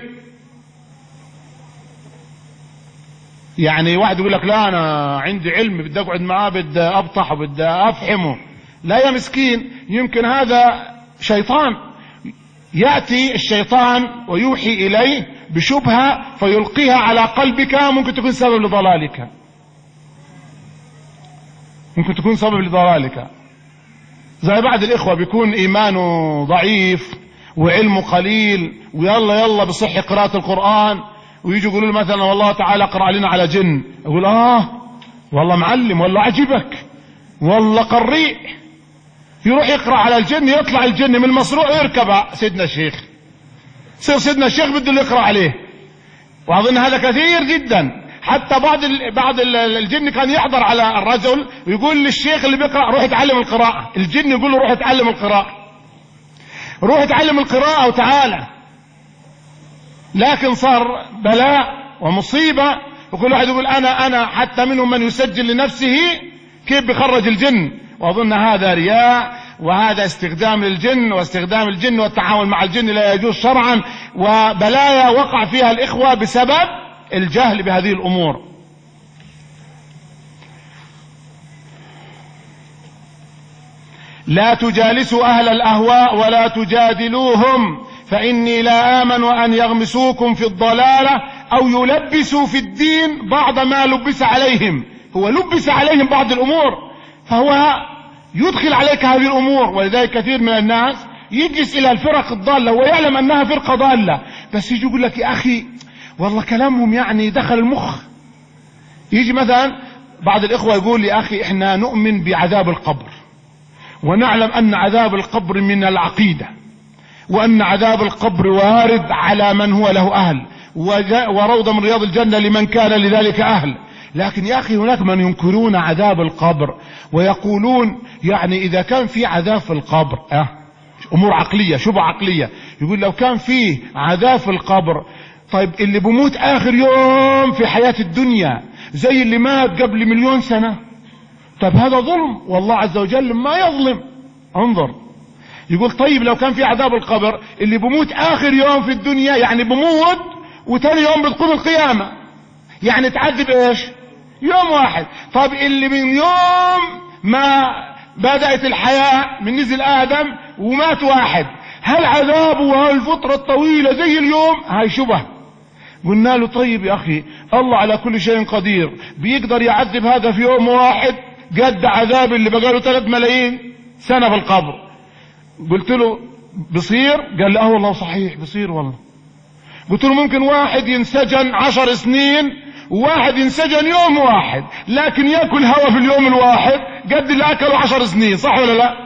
يعني واحد يقول لك: لا أنا عندي علم، بدي أقعد معاه، بدي أبطح وبدي أفهمه. لا يا مسكين، يمكن هذا شيطان، يأتي الشيطان ويوحي إليه بشبهة فيلقيها على قلبك، ممكن تكون سبب لضلالك، ممكن تكون سبب لضلالك. زي بعض الإخوة بيكون إيمانه ضعيف وعلمه قليل، ويلا يلا بصح قراءة القرآن، ويجوا يقولوا له مثلا: والله تعالى اقرأ لنا على جن، يقول: آه والله معلم، والله عجبك، والله قريء. يروح يقرأ على الجن، يطلع الجن من المصروع يركب سيدنا الشيخ، صير سيدنا الشيخ بده اللي يقرأ عليه. وأظن هذا كثير جدا. حتى بعض ال... بعض الجن كان يحضر على الرجل ويقول للشيخ اللي بيقرأ: روح اتعلم القراءة. الجن يقول له: روح اتعلم القراءة، روح اتعلم القراءة وتعالى. لكن صار بلاء ومصيبة، وكل واحد يقول: أنا أنا حتى منهم من يسجل لنفسه كيف بخرج الجن. وأظن هذا رياء، وهذا استخدام للجن، واستخدام الجن والتعامل مع الجن لا يجوز شرعا، وبلايا وقع فيها الإخوة بسبب الجهل بهذه الأمور. لا تجالسوا أهل الأهواء ولا تجادلوهم فإني لا آمن أن يغمسوكم في الضلالة أو يلبسوا في الدين بعض ما لبس عليهم. هو لبس عليهم بعض الأمور فهو يدخل عليك هذه الأمور. ولذلك كثير من الناس يجلس إلى الفرق الضالة ويعلم أنها فرقة ضالة، بس يجي يقول لك يا أخي والله كلامهم يعني دخل المخ. يجي مثلا بعض الإخوة يقول يا أخي إحنا نؤمن بعذاب القبر ونعلم أن عذاب القبر من العقيدة وأن عذاب القبر وارد على من هو له أهل وروضة من رياض الجنة لمن كان لذلك أهل. لكن يا أخي هناك من ينكرون عذاب القبر ويقولون يعني إذا كان في عذاب في القبر أه أمور عقلية شبه عقلية، يقول لو كان في عذاب في القبر طيب اللي بموت آخر يوم في حياة الدنيا زي اللي مات قبل مليون سنة، طيب هذا ظلم والله عز وجل ما يظلم. انظر يقول طيب لو كان في عذاب القبر اللي بموت آخر يوم في الدنيا يعني بموت وتاني يوم بتقوم القيامة، يعني تعذب ايش يوم واحد. طب اللي من يوم ما بدأت الحياة من نزل آدم ومات واحد، هل عذابه وهالفترة الطويلة زي اليوم؟ هاي شبه. قلنا له طيب يا أخي الله على كل شيء قدير، بيقدر يعذب هذا في يوم واحد قد عذاب اللي بقاله ثلاث ملايين سنة في القبر. قلت له بصير؟ قال لي اه والله صحيح بصير والله. قلت له ممكن واحد ينسجن عشر سنين وواحد ينسجن يوم واحد، لكن يأكل هوا في اليوم الواحد قد اللي أكله عشر سنين، صح ولا لا؟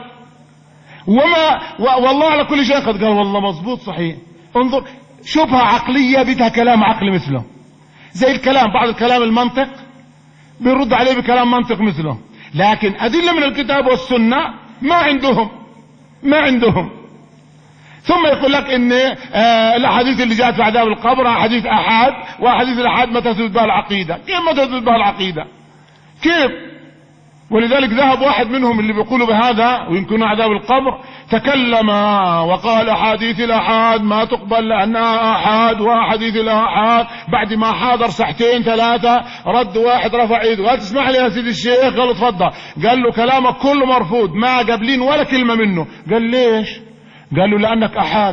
وما والله على كل شيء قد. قال والله مظبوط صحيح. انظر شبهة عقلية بدها كلام عقل مثله، زي الكلام بعض الكلام المنطق بيرد عليه بكلام منطق مثله، لكن أدلة من الكتاب والسنة ما عندهم ما عندهم. ثم يقول لك ان آه الاحاديث اللي جاءت في عذاب القبر احاديث احاد، واحاديث الاحاد ما تثبت بها العقيده. كيف ما تثبت بها العقيده؟ كيف؟ ولذلك ذهب واحد منهم اللي بيقولوا بهذا ويمكن عذاب القبر تكلم وقال احاديث الاحاد ما تقبل لانها احاد، واحاديث الاحاد بعد ما حاضر ساعتين ثلاثه رد واحد رفع ايده قال تسمح لي يا سيدي الشيخ؟ قال له اتفضل. قال له كلامك كله مرفوض ما قابلين ولا كلمه منه. قال ليش؟ قال له لأنك أحاد،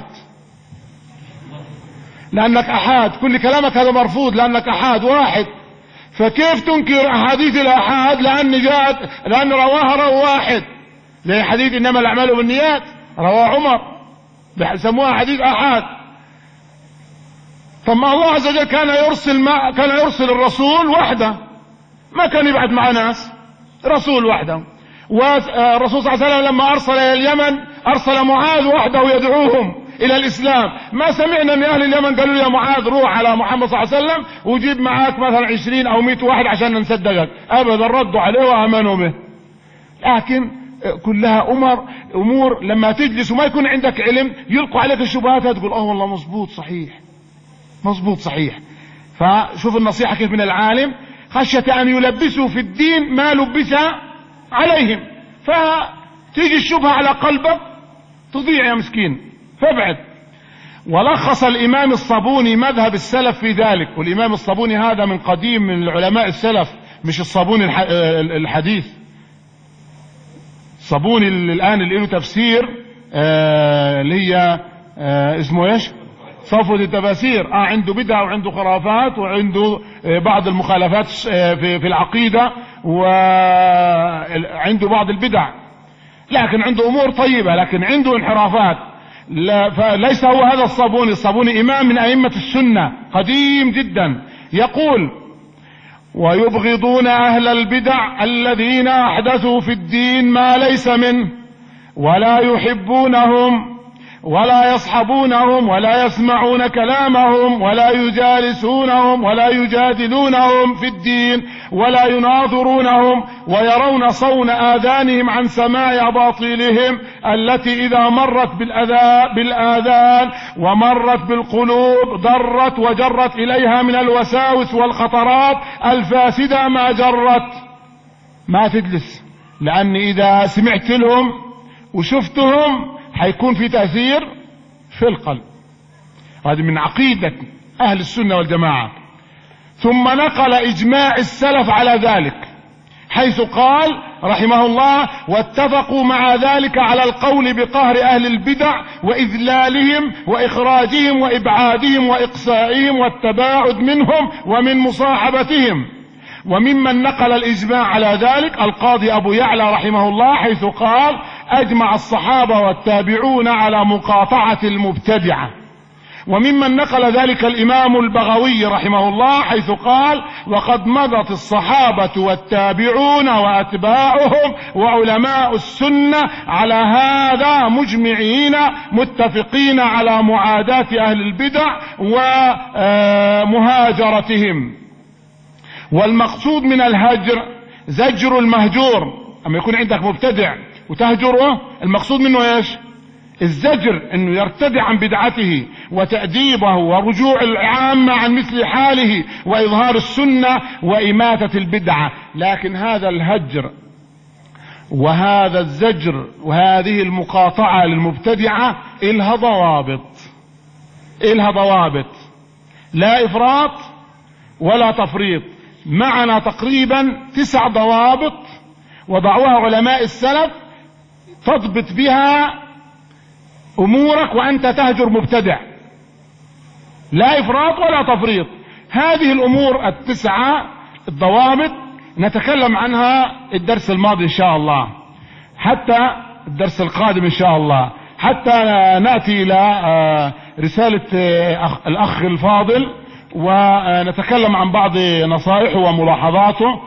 لأنك أحاد كل كلامك هذا مرفوض لأنك أحاد واحد. فكيف تنكر أحاديث الأحاد لأن جاءت لأن رواها رو واحد؟ زي حديث إنما الأعمال بالنيات رواه عمر بيسموها حديث أحاد. طب ما الله عز وجل كان يرسل ما كان يرسل الرسول وحده، ما كان يبعث مع ناس، رسول وحده. والرسول صلى الله عليه وسلم لما أرسل إلى اليمن أرسل معاذ وحده يدعوهم إلى الإسلام. ما سمعنا من أهل اليمن قالوا يا معاذ روح على محمد صلى الله عليه وسلم وجيب معاك مثلا عشرين أو مئة واحد عشان نصدقك، أبدا ردوا عليه وآمنوا به. لكن كلها أمر أمور لما تجلس وما يكون عندك علم يلقوا عليك الشبهات تقول اه والله مظبوط صحيح مظبوط صحيح. فشوف النصيحة كيف من العالم، خشية أن يلبسوا في الدين ما لبس عليهم، فتيجي الشبهة على قلبك تضيع يا مسكين فابعد. ولخص الإمام الصابوني مذهب السلف في ذلك، والإمام الصابوني هذا من قديم من العلماء السلف مش الصابوني الحديث. الصابوني الآن اللي له تفسير آه اللي هي آه اسمه ايش صفوة التفاسير، اه عنده بدع وعنده خرافات وعنده آه بعض المخالفات آه في, في العقيدة وعنده بعض البدع، لكن عنده امور طيبة لكن عنده انحرافات. لا فليس هو هذا الصابوني. الصابوني امام من ائمة السنة قديم جدا. يقول ويبغضون اهل البدع الذين احدثوا في الدين ما ليس منه، ولا يحبونهم ولا يصحبونهم ولا يسمعون كلامهم ولا يجالسونهم ولا يجادلونهم في الدين ولا يناظرونهم، ويرون صون آذانهم عن سماع أباطيلهم التي إذا مرت بالآذان ومرت بالقلوب ضرت وجرت إليها من الوساوس والخطرات الفاسدة ما جرت. ما تجلس، لأن إذا سمعت لهم وشفتهم حيكون في تأثير في القلب. هذه من عقيدة أهل السنة والجماعة. ثم نقل إجماع السلف على ذلك، حيث قال رحمه الله: واتفقوا مع ذلك على القول بقهر أهل البدع وإذلالهم وإخراجهم وإبعادهم وإقصائهم والتباعد منهم ومن مصاحبتهم. وممن نقل الإجماع على ذلك القاضي أبو يعلى رحمه الله، حيث قال: أجمع الصحابة والتابعون على مقاطعة المبتدعة. وممن نقل ذلك الإمام البغوي رحمه الله، حيث قال: وقد مضت الصحابة والتابعون وأتباعهم وعلماء السنة على هذا مجمعين متفقين على معاداة أهل البدع ومهاجرتهم. والمقصود من الهجر زجر المهجور. أما يكون عندك مبتدع وتهجره، المقصود منه ايش؟ الزجر، انه يرتدع عن بدعته وتأديبه ورجوع العامة عن مثل حاله وإظهار السنة وإماتة البدعة. لكن هذا الهجر وهذا الزجر وهذه المقاطعة للمبتدعة إلها ضوابط، إلها ضوابط، لا إفراط ولا تفريط. معنا تقريبا تسع ضوابط وضعوها علماء السلف تضبط بها أمورك وأنت تهجر مبتدع، لا إفراط ولا تفريط. هذه الأمور التسعة الضوابط نتكلم عنها الدرس الماضي إن شاء الله، حتى الدرس القادم إن شاء الله، حتى نأتي إلى رسالة الأخ الفاضل ونتكلم عن بعض نصائحه وملاحظاته،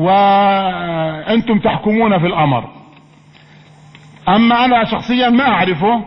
وأنتم تحكمون في الأمر. أما أنا شخصيا ما أعرفه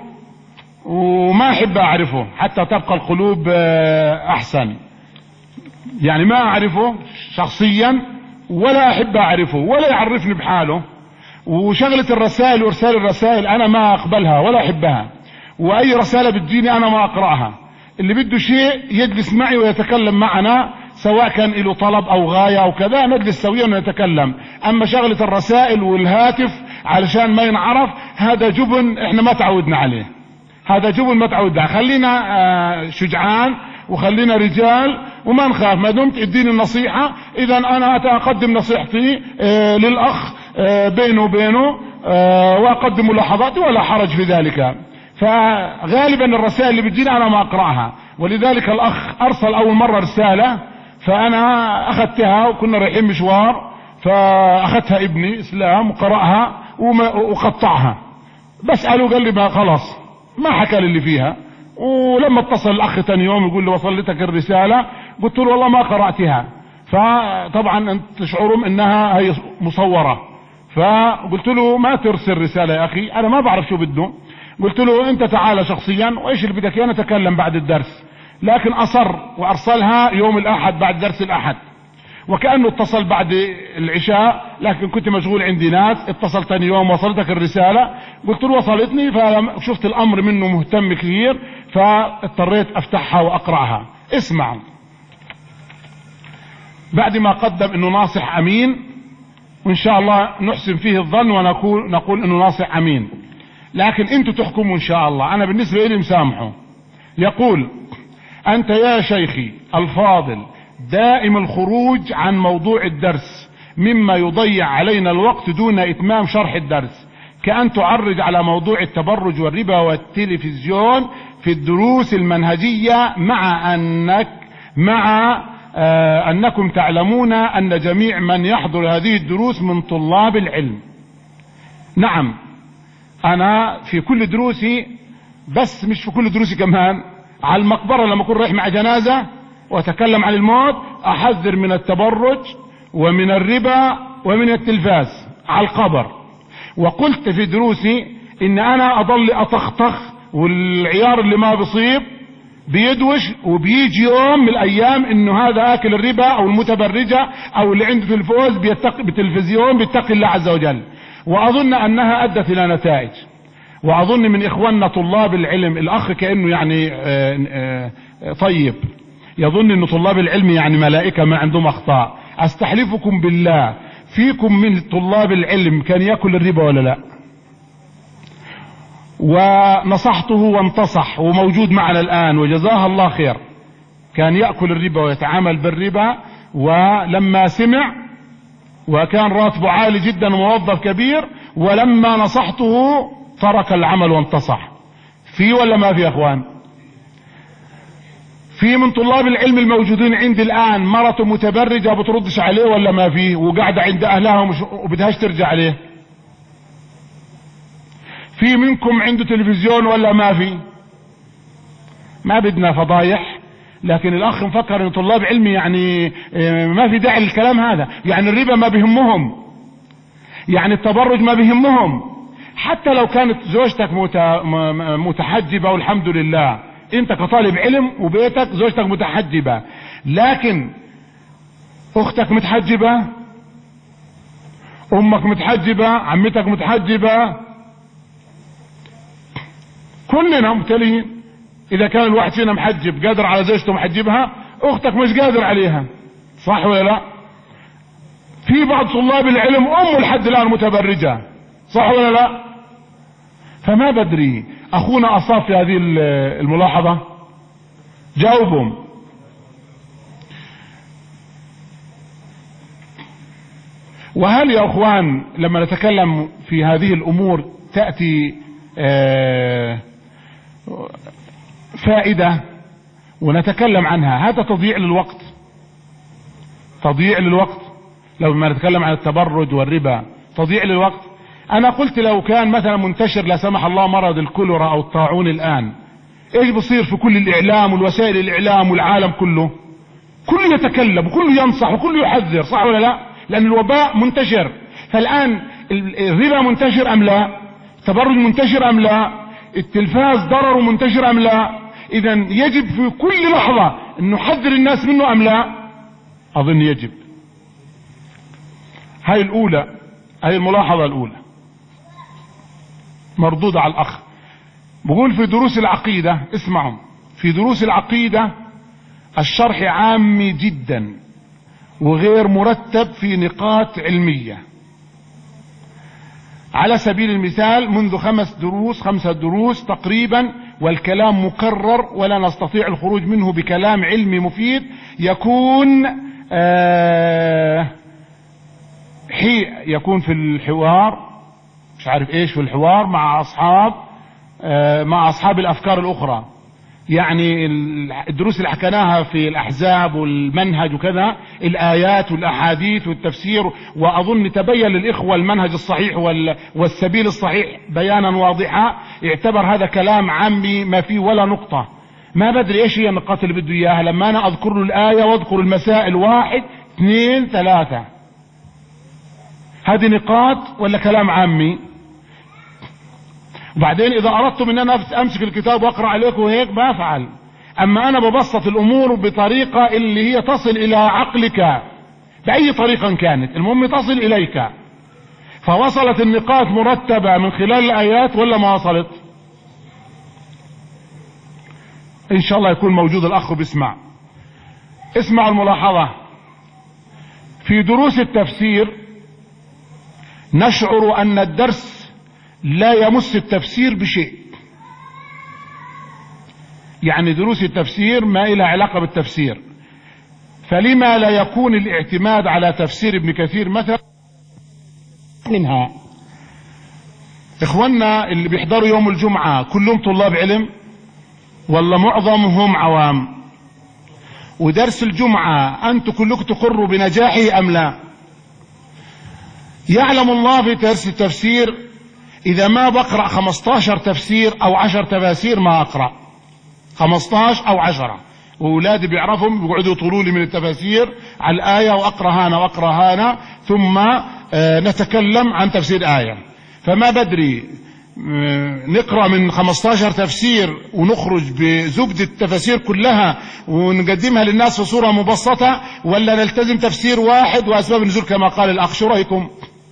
وما أحب أعرفه حتى تبقى القلوب أحسن، يعني ما أعرفه شخصيا ولا أحب أعرفه ولا يعرفني بحاله. وشغلة الرسائل وإرسال الرسائل أنا ما أقبلها ولا أحبها، وأي رسالة بتجيني أنا ما أقرأها. اللي بده شيء يجلس معي ويتكلم معنا، سواء كان له طلب أو غاية أو كذا، نجلس سويا ونتكلم. أما شغلة الرسائل والهاتف علشان ما ينعرف، هذا جبن إحنا ما تعودنا عليه، هذا جبن ما تعودنا. خلينا شجعان وخلينا رجال وما نخاف، ما دمت اديني النصيحة إذا أنا أقدم نصيحتي للأخ بينه وبينه وأقدم ملاحظاتي ولا حرج في ذلك. فغالبا الرسائل اللي بتجينا أنا ما أقرأها، ولذلك الأخ أرسل أول مرة رسالة فأنا أخذتها وكنا رايحين مشوار، فأخذتها ابني إسلام وقرأها وقطعها، بسأله قال لي ما خلاص ما حكى لي اللي فيها. ولما اتصل الأخ تاني يوم يقول لي وصلتك الرسالة، قلت له والله ما قرأتها. فطبعا انت تشعرون انها هي مصورة، فقلت له ما ترسل رسالة يا أخي، أنا ما بعرف شو بده. قلت له انت تعال شخصيا وايش اللي بدك اياه نتكلم بعد الدرس. لكن اصر وارسلها يوم الاحد بعد درس الاحد، وكأنه اتصل بعد العشاء، لكن كنت مشغول عندي ناس. اتصل تاني يوم وصلتك الرسالة، قلت له وصلتني، فشفت الامر منه مهتم كثير فاضطريت افتحها واقرأها. اسمع، بعد ما قدم انه ناصح امين، وان شاء الله نحسن فيه الظن ونقول نقول انه ناصح امين، لكن انتوا تحكموا ان شاء الله. انا بالنسبة لي مسامحه. يقول: انت يا شيخي الفاضل دائم الخروج عن موضوع الدرس مما يضيع علينا الوقت دون اتمام شرح الدرس، كأن تعرج على موضوع التبرج والربا والتلفزيون في الدروس المنهجية، مع انك مع آه انكم تعلمون ان جميع من يحضر هذه الدروس من طلاب العلم. نعم، انا في كل دروسي، بس مش في كل دروسي كمان، على المقبرة لما اكون رايح مع جنازة واتكلم عن الموت احذر من التبرج ومن الربا ومن التلفاز على القبر. وقلت في دروسي ان انا اضل اتخطخ، والعيار اللي ما بصيب بيدوش، وبيجي يوم من الايام انه هذا اكل الربا او المتبرجة او اللي عنده تلفوز بيتقي بالتلفزيون بيتقي الله عز وجل. واظن انها ادت الى نتائج، واظن من اخواننا طلاب العلم الاخ كأنه يعني آآ آآ طيب يظن ان طلاب العلم يعني ملائكة ما عندهم اخطاء. استحلفكم بالله فيكم من طلاب العلم كان يأكل الربا ولا لا؟ ونصحته وانتصح وموجود معنا الآن وجزاه الله خير، كان يأكل الربا ويتعامل بالربا. ولما سمع وكان راتبه عالي جدا وموظف كبير، ولما نصحته ترك العمل وانتصح. في ولا ما في يا اخوان؟ في من طلاب العلم الموجودين عندي الان مرته متبرجة بتردش عليه ولا ما في؟ وقاعدة عند اهلها ومش وبدهاش ترجع عليه. في منكم عنده تلفزيون ولا ما في؟ ما بدنا فضايح، لكن الاخ مفكر ان طلاب علم يعني ما في داعي للكلام هذا. يعني الربا ما بيهمهم، يعني التبرج ما بيهمهم. حتى لو كانت زوجتك متحجبة والحمد لله، انت كطالب علم وبيتك زوجتك متحجبة، لكن اختك متحجبة، امك متحجبة، عمتك متحجبة، كلنا مبتلين. اذا كان الواحد فينا محجب قادر على زوجته محجبها، اختك مش قادر عليها، صح ولا لا؟ في بعض طلاب العلم امه لحد الان متبرجة، صح ولا لا؟ فما بدري اخونا اصاب في هذه الملاحظة، جاوبهم. وهل يا اخوان لما نتكلم في هذه الامور تأتي آه فائدة ونتكلم عنها؟ هذا تضييع للوقت، تضييع للوقت. لو ما نتكلم عن التبرج والربا تضييع للوقت. انا قلت لو كان مثلا منتشر لا سمح الله مرض الكوليرا او الطاعون الان، ايش بصير في كل الاعلام والوسائل الاعلام والعالم كله؟ كله يتكلم وكله ينصح وكله يحذر، صح ولا لا؟ لان الوباء منتشر. فالان الربا منتشر ام لا؟ التبرج منتشر ام لا؟ التلفاز ضرره منتشر ام لا؟ اذا يجب في كل لحظة ان نحذر الناس منه ام لا؟ اظن يجب. هاي الاولى، هاي الملاحظة الاولى مردودة على الاخ. بقول في دروس العقيدة، اسمعوا، في دروس العقيدة الشرح عامي جدا وغير مرتب في نقاط علمية. على سبيل المثال منذ خمس دروس خمسة دروس تقريبا، والكلام مكرر ولا نستطيع الخروج منه بكلام علمي مفيد يكون آه حي يكون في الحوار، مش عارف ايش، في الحوار مع اصحاب آه مع اصحاب الافكار الاخرى. يعني الدروس اللي حكيناها في الاحزاب والمنهج وكذا، الايات والاحاديث والتفسير، واظن تبين للاخوة المنهج الصحيح والسبيل الصحيح بيانا واضحا. اعتبر هذا كلام عامي ما فيه ولا نقطة. ما بدري ايش هي النقاط اللي بده اياها، لما انا اذكر له الاية واذكر المسائل واحد اثنين ثلاثة، هذه نقاط ولا كلام عامي؟ وبعدين اذا اردت ان انا امسك الكتاب واقرا عليكم هيك ما افعل. اما انا ببسط الامور بطريقة اللي هي تصل الى عقلك باي طريقة كانت، المهم تصل اليك. فوصلت النقاط مرتبة من خلال الايات ولا ما وصلت؟ ان شاء الله يكون موجود الاخ بيسمع. اسمع الملاحظة. في دروس التفسير نشعر ان الدرس لا يمس التفسير بشيء. يعني دروس التفسير ما إلها علاقة بالتفسير. فلما لا يكون الاعتماد على تفسير ابن كثير مثلا منها؟ اخواننا اللي بيحضروا يوم الجمعة كلهم طلاب علم ولا معظمهم عوام؟ ودرس الجمعة انتم كلكم تقروا بنجاحه ام لا؟ يعلم الله في درس التفسير اذا ما بقرأ خمستاشر تفسير او عشر تفاسير ما اقرأ، خمستاشر او عشرة، واولادي بيعرفهم بيقعدوا يطولوا لي من التفاسير على الآية واقرأ هنا واقرأ هنا، ثم آه نتكلم عن تفسير آية. فما بدري آه نقرأ من خمستاشر تفسير ونخرج بزبدة التفاسير كلها ونقدمها للناس في صورة مبسطة، ولا نلتزم تفسير واحد واسباب النزول كما قال الاخ؟ شو رأيكم؟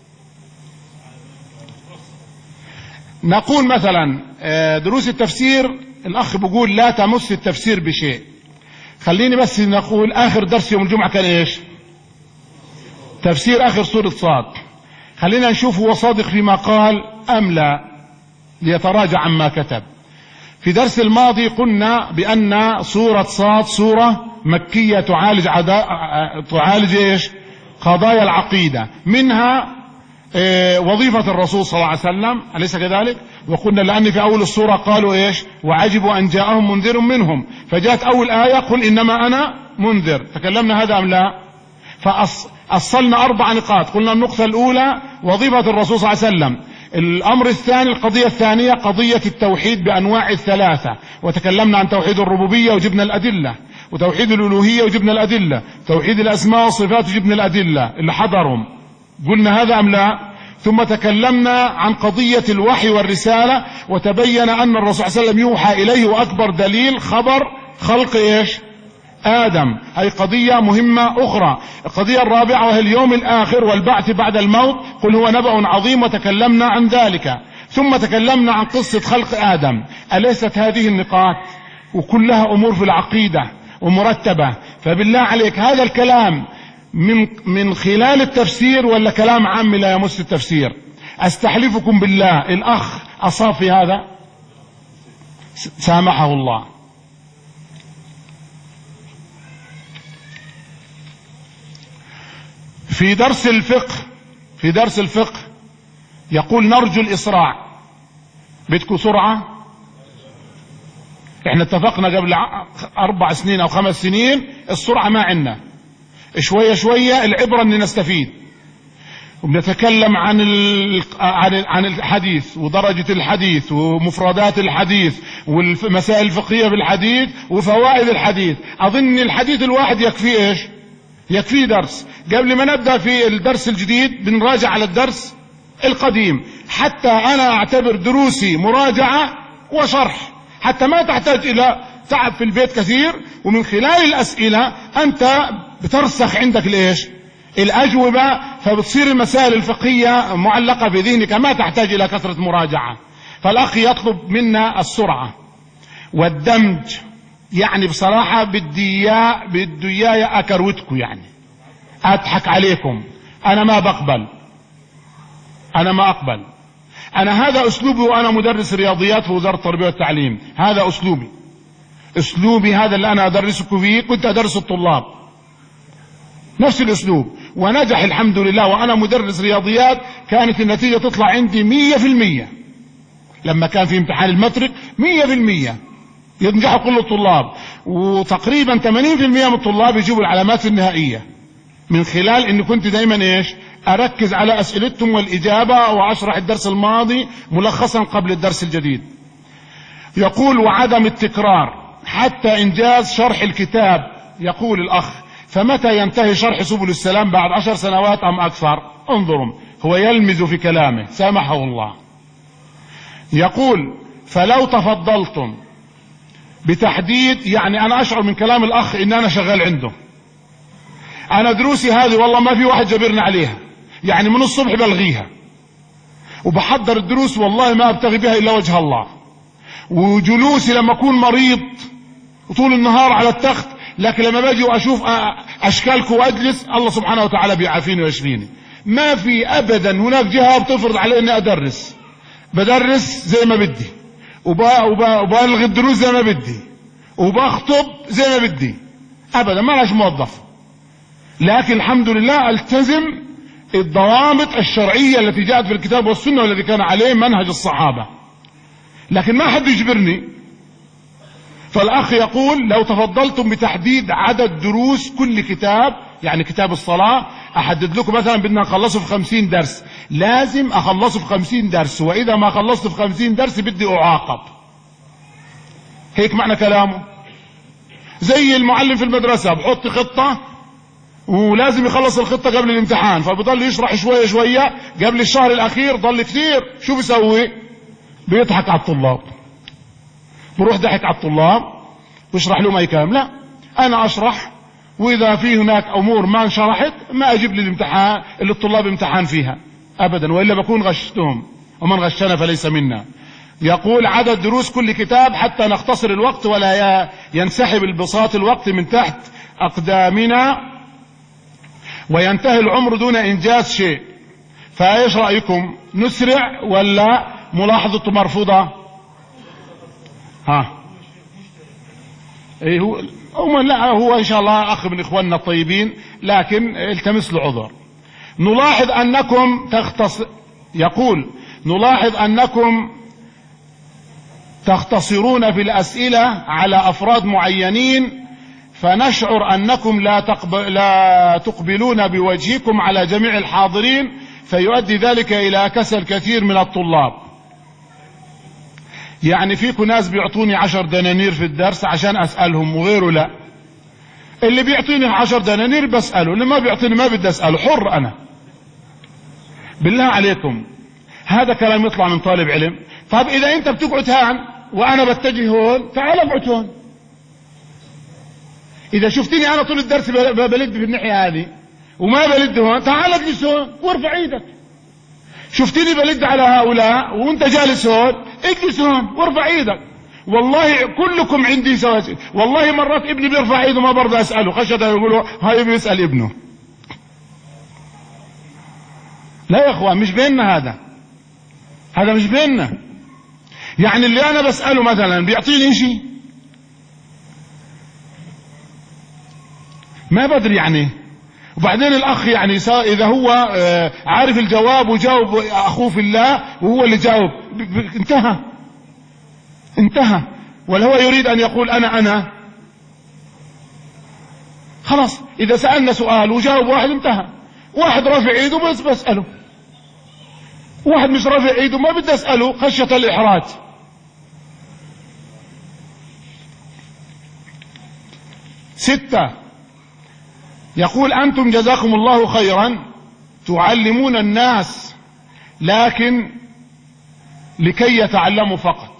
نقول مثلا دروس التفسير الاخ بيقول لا تمس التفسير بشيء. خليني بس نقول اخر درس يوم الجمعة كان ايش؟ تفسير اخر سورة صاد. خلينا نشوف هو صادق فيما قال ام لا، ليتراجع عما كتب. في درس الماضي قلنا بان سورة صاد سورة مكية تعالج عدا... تعالج ايش؟ قضايا العقيدة، منها وظيفة الرسول صلى الله عليه وسلم، أليس كذلك؟ وقلنا لأن في أول السورة قالوا إيش؟ وعجبوا أن جاءهم منذر منهم، فجاءت أول آية قل إنما أنا منذر، تكلمنا هذا أم لا؟ فأصلنا أربع نقاط. قلنا النقطة الأولى وظيفة الرسول صلى الله عليه وسلم، الأمر الثاني القضية الثانية قضية التوحيد بأنواع الثلاثة، وتكلمنا عن توحيد الربوبية وجبنا الأدلة، وتوحيد الألوهية وجبنا الأدلة، توحيد الأسماء والصفات وجبنا الأدلة اللي حضرهم، قلنا هذا أم لا؟ ثم تكلمنا عن قضية الوحي والرسالة، وتبين أن الرسول صلى الله عليه وسلم يوحى إليه، وأكبر دليل خبر خلق إيش؟ آدم. هذه قضية مهمة أخرى. القضية الرابعة وهي اليوم الآخر والبعث بعد الموت، قل هو نبأ عظيم، وتكلمنا عن ذلك. ثم تكلمنا عن قصة خلق آدم. أليست هذه النقاط وكلها أمور في العقيدة ومرتبة؟ فبالله عليك هذا الكلام من من خلال التفسير ولا كلام عام لا يمس التفسير؟ أستحلفكم بالله الأخ أصاب في هذا سامحه الله. في درس الفقه في درس الفقه يقول نرجو الإسراع. بدكم سرعة؟ احنا اتفقنا قبل أربع سنين أو خمس سنين السرعة ما عندنا، شوية شوية العبرة أن نستفيد، وبنتكلم عن عن الحديث ودرجة الحديث ومفردات الحديث والمسائل الفقهية في الحديث وفوائد الحديث. أظن الحديث الواحد يكفي إيش؟ يكفي درس. قبل ما نبدأ في الدرس الجديد بنراجع على الدرس القديم، حتى أنا أعتبر دروسي مراجعة وشرح، حتى ما تحتاج إلى تعب في البيت كثير، ومن خلال الأسئلة أنت بترسخ عندك الإيش؟ الأجوبة، فبتصير المسائل الفقهية معلقة في ذهنك، ما تحتاج إلى كثرة مراجعة. فالأخ يطلب منا السرعة والدمج، يعني بصراحة بدي بدي إياه أكروتكم، يعني أضحك عليكم. أنا ما بقبل، أنا ما أقبل. أنا هذا أسلوبي وأنا مدرس رياضيات في وزارة التربية والتعليم، هذا أسلوبي أسلوبي هذا اللي أنا أدرسكم فيه كنت أدرس الطلاب نفس الأسلوب، ونجح الحمد لله. وأنا مدرس رياضيات كانت النتيجة تطلع عندي مية في المية، لما كان في امتحان المترك مية في المية ينجح كل الطلاب، وتقريبا ثمانين في المية من الطلاب يجيبوا العلامات النهائية، من خلال أني كنت دايما إيش؟ أركز على أسئلتهم والإجابة، وأشرح الدرس الماضي ملخصا قبل الدرس الجديد. يقول وعدم التكرار حتى إنجاز شرح الكتاب. يقول الأخ فمتى ينتهي شرح سبل السلام؟ بعد عشر سنوات أم أكثر؟ انظروا، هو يلمز في كلامه سامحه الله. يقول فلو تفضلتم بتحديد، يعني أنا أشعر من كلام الأخ إن أنا شغال عنده. أنا دروسي هذه والله ما في واحد جبرنا عليها، يعني من الصبح بلغيها وبحضر الدروس، والله ما أبتغي بها إلا وجه الله. وجلوسي لما أكون مريض وطول النهار على التخت، لكن لما باجي وأشوف أشكالكم وأجلس الله سبحانه وتعالى بيعافيني ويشفيني. ما في أبدا هناك جهة بتفرض علي أني أدرس، بدرس زي ما بدي، وبالغ الدروس زي ما بدي، وبخطب زي ما بدي، أبدا ما لهاش موظف. لكن الحمد لله التزم الضوابط الشرعية التي جاءت في الكتاب والسنة والذي كان عليه منهج الصحابة، لكن ما حد يجبرني. فالأخ يقول لو تفضلتم بتحديد عدد دروس كل كتاب، يعني كتاب الصلاة أحدد لكم مثلا بدنا نخلصه في خمسين درس، لازم أخلصه في خمسين درس، وإذا ما خلصت في خمسين درس بدي أعاقب. هيك معنى كلامه. زي المعلم في المدرسة بحط خطة ولازم يخلص الخطة قبل الامتحان، فبضل يشرح شوية شوية، قبل الشهر الأخير ضل كثير، شو بيسوي؟ بيضحك على الطلاب، بروح ضحك على الطلاب ويشرح لهم أي كلام. لا، أنا أشرح، وإذا في هناك أمور ما انشرحت ما أجيب لي الامتحان اللي الطلاب امتحان فيها أبدا، وإلا بكون غشتهم، ومن غشنا فليس منا. يقول عدد دروس كل كتاب حتى نختصر الوقت ولا ينسحب البساط الوقت من تحت أقدامنا وينتهي العمر دون إنجاز شيء. فإيش رأيكم؟ نسرع ولا ملاحظة مرفوضة؟ ها ايه هو لا هو إن شاء الله أخ من إخواننا الطيبين، لكن التمس له عذر. نلاحظ أنكم تختص يقول نلاحظ أنكم تختصرون في الأسئلة على أفراد معينين، فنشعر أنكم لا, تقبل لا تقبلون بوجهكم على جميع الحاضرين، فيؤدي ذلك إلى كسل كثير من الطلاب. يعني فيكم ناس بيعطوني عشر دنانير في الدرس عشان أسألهم وغيره لا، اللي بيعطيني عشر دنانير بسأله، اللي ما بيعطيني ما بدي أسأله، حر أنا. بالله عليكم هذا كلام يطلع من طالب علم؟ طب إذا أنت بتقعد هان وأنا بتجه هون، تعال اقعد هون. إذا شفتني أنا طول الدرس بلد في الناحية هذه وما بلد هون، تعال اجلس هون وارفع ايدك. شفتني بلد على هؤلاء وانت جالس هون، اجلس هون وارفع ايدك. والله كلكم عندي سواسي. والله مرات ابني بيرفع ايده ما برضى اسأله، خشية يقولوا هاي بيسأل ابنه. لا يا اخوان، مش بيننا هذا، هذا مش بيننا. يعني اللي انا بسأله مثلا بيعطيني شيء ما بدري يعني. وبعدين الاخ يعني اذا هو عارف الجواب وجاوب اخوه في الله وهو اللي جاوب، انتهى انتهى. ولا هو يريد ان يقول انا انا خلاص. اذا سألنا سؤال وجاوب واحد انتهى. واحد رافع ايده بس بسأله، واحد مش رافع ايده ما بدي اسأله خشية الاحراج. ستة، يقول أنتم جزاكم الله خيرا تعلمون الناس لكن لكي يتعلموا فقط.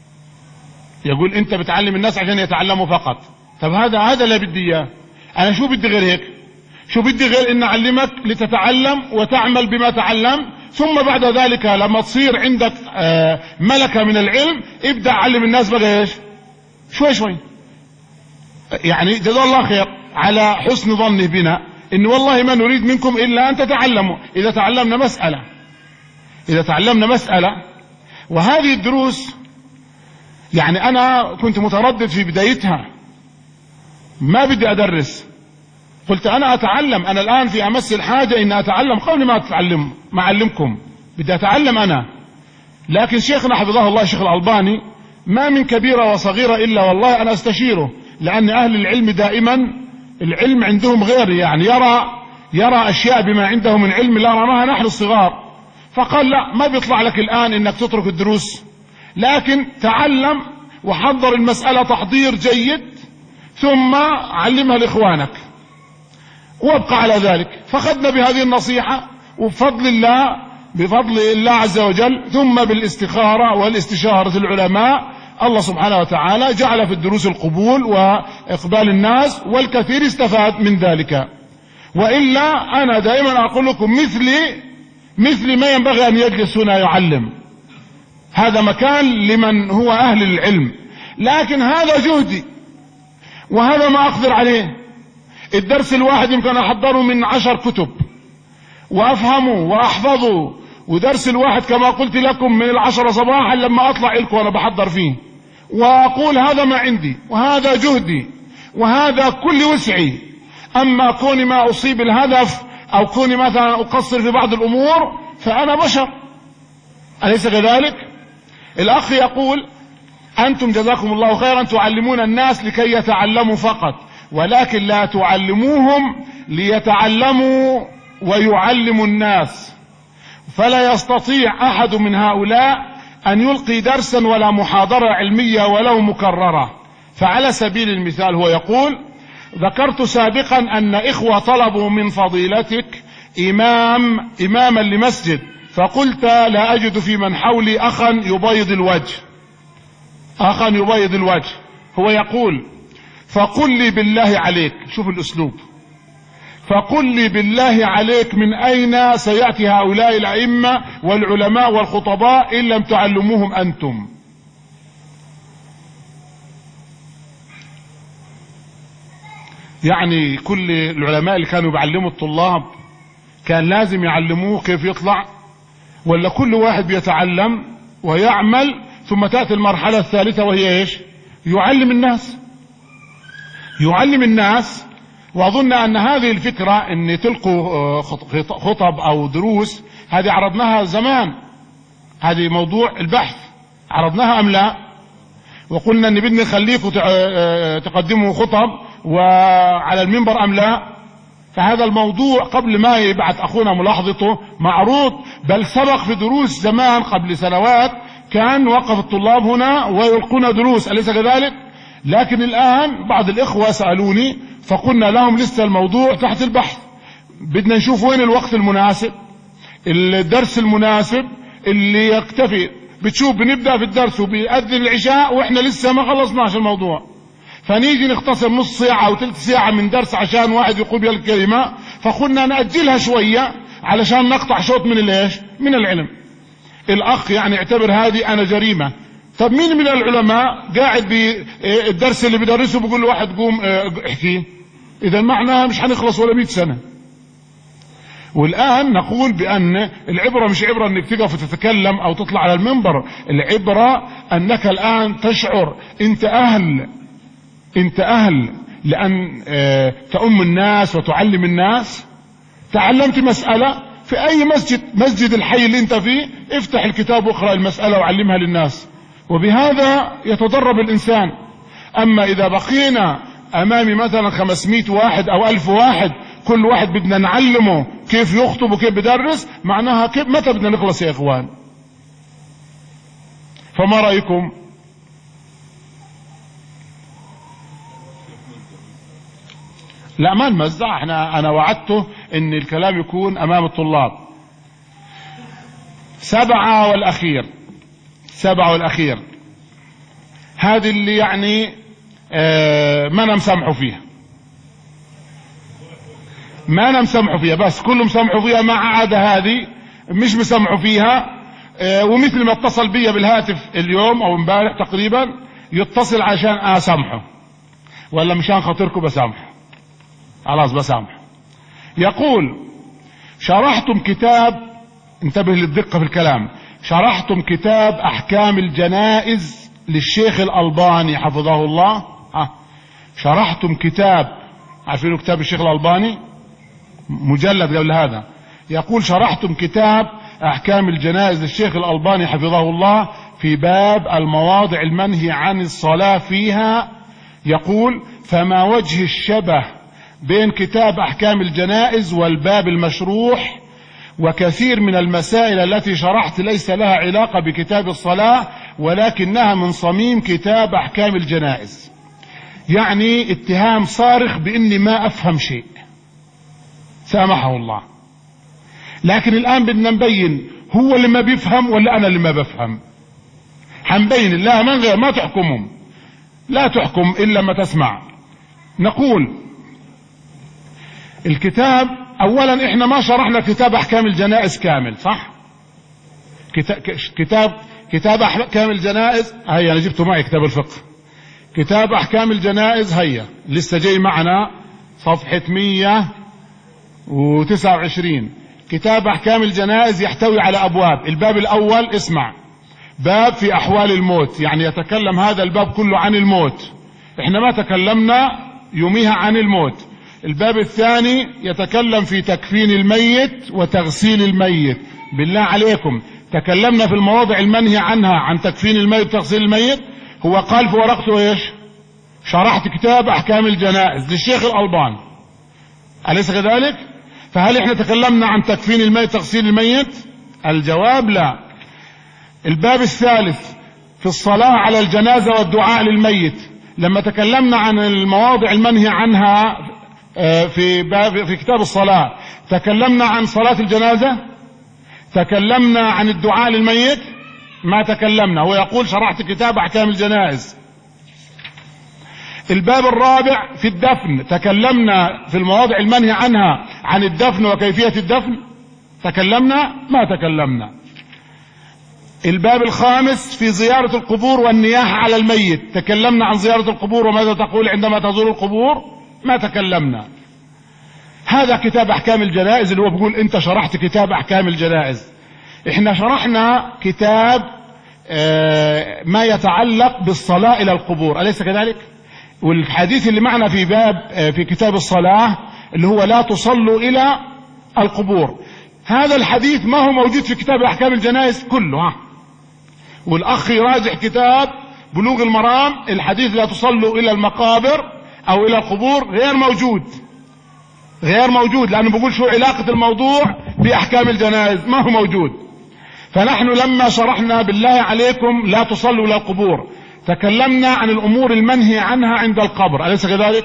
يقول أنت بتعلم الناس عشان يتعلموا فقط. طب هذا هذا اللي بدي إياه. أنا شو بدي غير هيك؟ شو بدي غير إن أعلمك لتتعلم وتعمل بما تعلم، ثم بعد ذلك لما تصير عندك ملكة من العلم ابدأ علم الناس بقى إيش؟ شوي شوي. يعني جزا الله خير على حسن ظنه بنا، إن والله ما نريد منكم إلا أن تتعلموا. إذا تعلمنا مسألة إذا تعلمنا مسألة وهذه الدروس، يعني أنا كنت متردد في بدايتها، ما بدي أدرس، قلت أنا أتعلم. أنا الآن في أمس الحاجة إن أتعلم قبل ما أتعلم ما أعلمكم، بدي أتعلم أنا. لكن شيخنا حفظه الله الشيخ الألباني ما من كبيرة وصغيرة إلا والله أنا أستشيره، لأن أهل العلم دائما العلم عندهم غير، يعني يرى يرى أشياء بما عنده من علم لا نراها نحن الصغار. فقال لا، ما بيطلع لك الآن إنك تترك الدروس، لكن تعلم وحضر المسألة تحضير جيد ثم علمها لإخوانك وابقى على ذلك. فخذنا بهذه النصيحة، وبفضل الله بفضل الله عز وجل ثم بالاستخارة والاستشارة العلماء الله سبحانه وتعالى جعل في الدروس القبول وإقبال الناس، والكثير استفاد من ذلك. وإلا أنا دائما أقول لكم مثلي مثلي ما ينبغي أن يجلس هنا يعلم، هذا مكان لمن هو أهل العلم، لكن هذا جهدي وهذا ما أقدر عليه. الدرس الواحد يمكن أحضره من عشر كتب وأفهمه وأحفظه، ودرس الواحد كما قلت لكم من العشرة صباحا لما أطلع لكم وأنا بحضر فيه، وأقول هذا ما عندي وهذا جهدي وهذا كل وسعي. أما كوني ما أصيب الهدف أو كوني مثلا أقصر في بعض الأمور فأنا بشر، أليس كذلك؟ الأخ يقول أنتم جزاكم الله خيرا تعلمون الناس لكي يتعلموا فقط، ولكن لا تعلموهم ليتعلموا ويعلموا الناس. فلا يستطيع أحد من هؤلاء أن يلقي درسا ولا محاضرة علمية ولو مكررة. فعلى سبيل المثال هو يقول ذكرت سابقا أن إخوة طلبوا من فضيلتك إمام إماما لمسجد، فقلت لا أجد في من حولي أخا يبيض الوجه أخا يبيض الوجه. هو يقول فقل لي بالله عليك، شوف الأسلوب، فقل لي بالله عليك من أين سيأتي هؤلاء الأئمة والعلماء والخطباء إن لم تعلموهم أنتم؟ يعني كل العلماء اللي كانوا بيعلموا الطلاب كان لازم يعلموه كيف يطلع، ولا كل واحد بيتعلم ويعمل ثم تأتي المرحلة الثالثة وهي إيش؟ يعلم الناس. يعلم الناس. واظن ان هذه الفكرة ان تلقوا خطب او دروس هذه عرضناها زمان، هذه موضوع البحث عرضناها ام لا؟ وقلنا ان بدنا نخليكم تقدموا خطب وعلى المنبر ام لا؟ فهذا الموضوع قبل ما يبعث اخونا ملاحظته معروض، بل سبق في دروس زمان قبل سنوات كان وقف الطلاب هنا ويلقون دروس، أليس كذلك؟ لكن الآن بعض الإخوة سألوني فقلنا لهم لسه الموضوع تحت البحث، بدنا نشوف وين الوقت المناسب، الدرس المناسب اللي يكتفي. بتشوف بنبدأ في الدرس وبيأذن العشاء وإحنا لسه ما خلصناش الموضوع، فنيجي نختصر نص ساعة أو ثلث ساعة من درس عشان واحد يقول الكلمة، فقلنا نأجلها شوية علشان نقطع شوط من الايش؟ من العلم. الأخ يعني اعتبر هذه أنا جريمة. طب مين من العلماء قاعد بالدرس اللي بدرسه بيقول له واحد قوم احكي؟ إذا معناها مش هنخلص ولا مئة سنة. والآن نقول بأن العبرة مش عبرة أنك تقف وتتكلم أو تطلع على المنبر، العبرة أنك الآن تشعر أنت أهل أنت أهل لأن تؤم الناس وتعلم الناس. تعلمت مسألة في أي مسجد، مسجد الحي اللي أنت فيه، افتح الكتاب واقرأ المسألة وعلمها للناس، وبهذا يتدرب الإنسان. أما إذا بقينا أمامي مثلا خمسمائة واحد أو ألف واحد كل واحد بدنا نعلمه كيف يخطب وكيف بدرس، معناها كيف متى بدنا نخلص يا إخوان؟ فما رأيكم؟ لا ما نمزع، احنا انا وعدته ان الكلام يكون امام الطلاب. سبعة والاخير سبعة والاخير هذه اللي يعني اه ما انا مسامحوا فيها، ما انا مسامحوا فيها، بس كلهم مسامحوا فيها ما عدا هذه مش مسامحوا فيها. اه ومثل ما اتصل بي بالهاتف اليوم او امبارح تقريبا يتصل عشان اسامحه، ولا مشان خاطركم بسامحه، خلاص بسامح. يقول شرحتم كتاب، انتبه للدقة في الكلام، شرحتم كتاب احكام الجنائز للشيخ الألباني حفظه الله. ها شرحتم كتاب، عارفين كتاب الشيخ الألباني مجلد قبل هذا، يقول شرحتم كتاب احكام الجنائز للشيخ الألباني حفظه الله في باب المواضع المنهي عن الصلاة فيها. يقول فما وجه الشبه بين كتاب احكام الجنائز والباب المشروح؟ وكثير من المسائل التي شرحت ليس لها علاقة بكتاب الصلاة ولكنها من صميم كتاب احكام الجنائز. يعني اتهام صارخ باني ما افهم شيء، سامحه الله. لكن الان بدنا نبين هو اللي ما بيفهم ولا انا اللي ما بفهم. حنبين الله من غير ما تحكمهم، لا تحكم الا ما تسمع. نقول الكتاب اولا احنا ما شرحنا كتاب احكام الجنائز كامل، صح؟ كتاب كتاب احكام الجنائز هيا، انا جبته معي كتاب الفقه، كتاب احكام الجنائز هيا لسه جاي معنا صفحة مية وتسعة وعشرين. كتاب احكام الجنائز يحتوي على ابواب. الباب الاول اسمع، باب في احوال الموت، يعني يتكلم هذا الباب كله عن الموت، احنا ما تكلمنا يوميها عن الموت. الباب الثاني يتكلم في تكفين الميت وتغسيل الميت. بالله عليكم تكلمنا في المواضع المنهي عنها عن تكفين الميت وتغسيل الميت؟ هو قال في ورقته ايش؟ شرحت كتاب احكام الجنائز للشيخ الألباني، أليس كذلك؟ فهل احنا تكلمنا عن تكفين الميت وتغسيل الميت؟ الجواب لا. الباب الثالث في الصلاة على الجنازة والدعاء للميت، لما تكلمنا عن المواضع المنهي عنها في باب في كتاب الصلاة تكلمنا عن صلاة الجنازة؟ تكلمنا عن الدعاء للميت؟ ما تكلمنا. هو يقول شرحت كتاب احكام الجنائز. الباب الرابع في الدفن، تكلمنا في المواضع المنهي عنها عن الدفن وكيفية الدفن؟ تكلمنا؟ ما تكلمنا. الباب الخامس في زيارة القبور والنياحة على الميت، تكلمنا عن زيارة القبور وماذا تقول عندما تزور القبور؟ ما تكلمنا. هذا كتاب احكام الجنائز اللي هو بيقول انت شرحت كتاب احكام الجنائز. احنا شرحنا كتاب اه ما يتعلق بالصلاة الى القبور، أليس كذلك؟ والحديث اللي معنا في باب في كتاب الصلاة اللي هو لا تصلوا إلى القبور، هذا الحديث ما هو موجود في كتاب أحكام الجنائز كله. ها والأخ يراجع كتاب بلوغ المرام، الحديث لا تصلوا إلى المقابر أو إلى القبور غير موجود، غير موجود، لأنه بقول شو علاقة الموضوع بأحكام الجنائز، ما هو موجود. فنحن لما شرحنا بالله عليكم لا تصلوا إلى القبور تكلمنا عن الأمور المنهي عنها عند القبر، أليس كذلك؟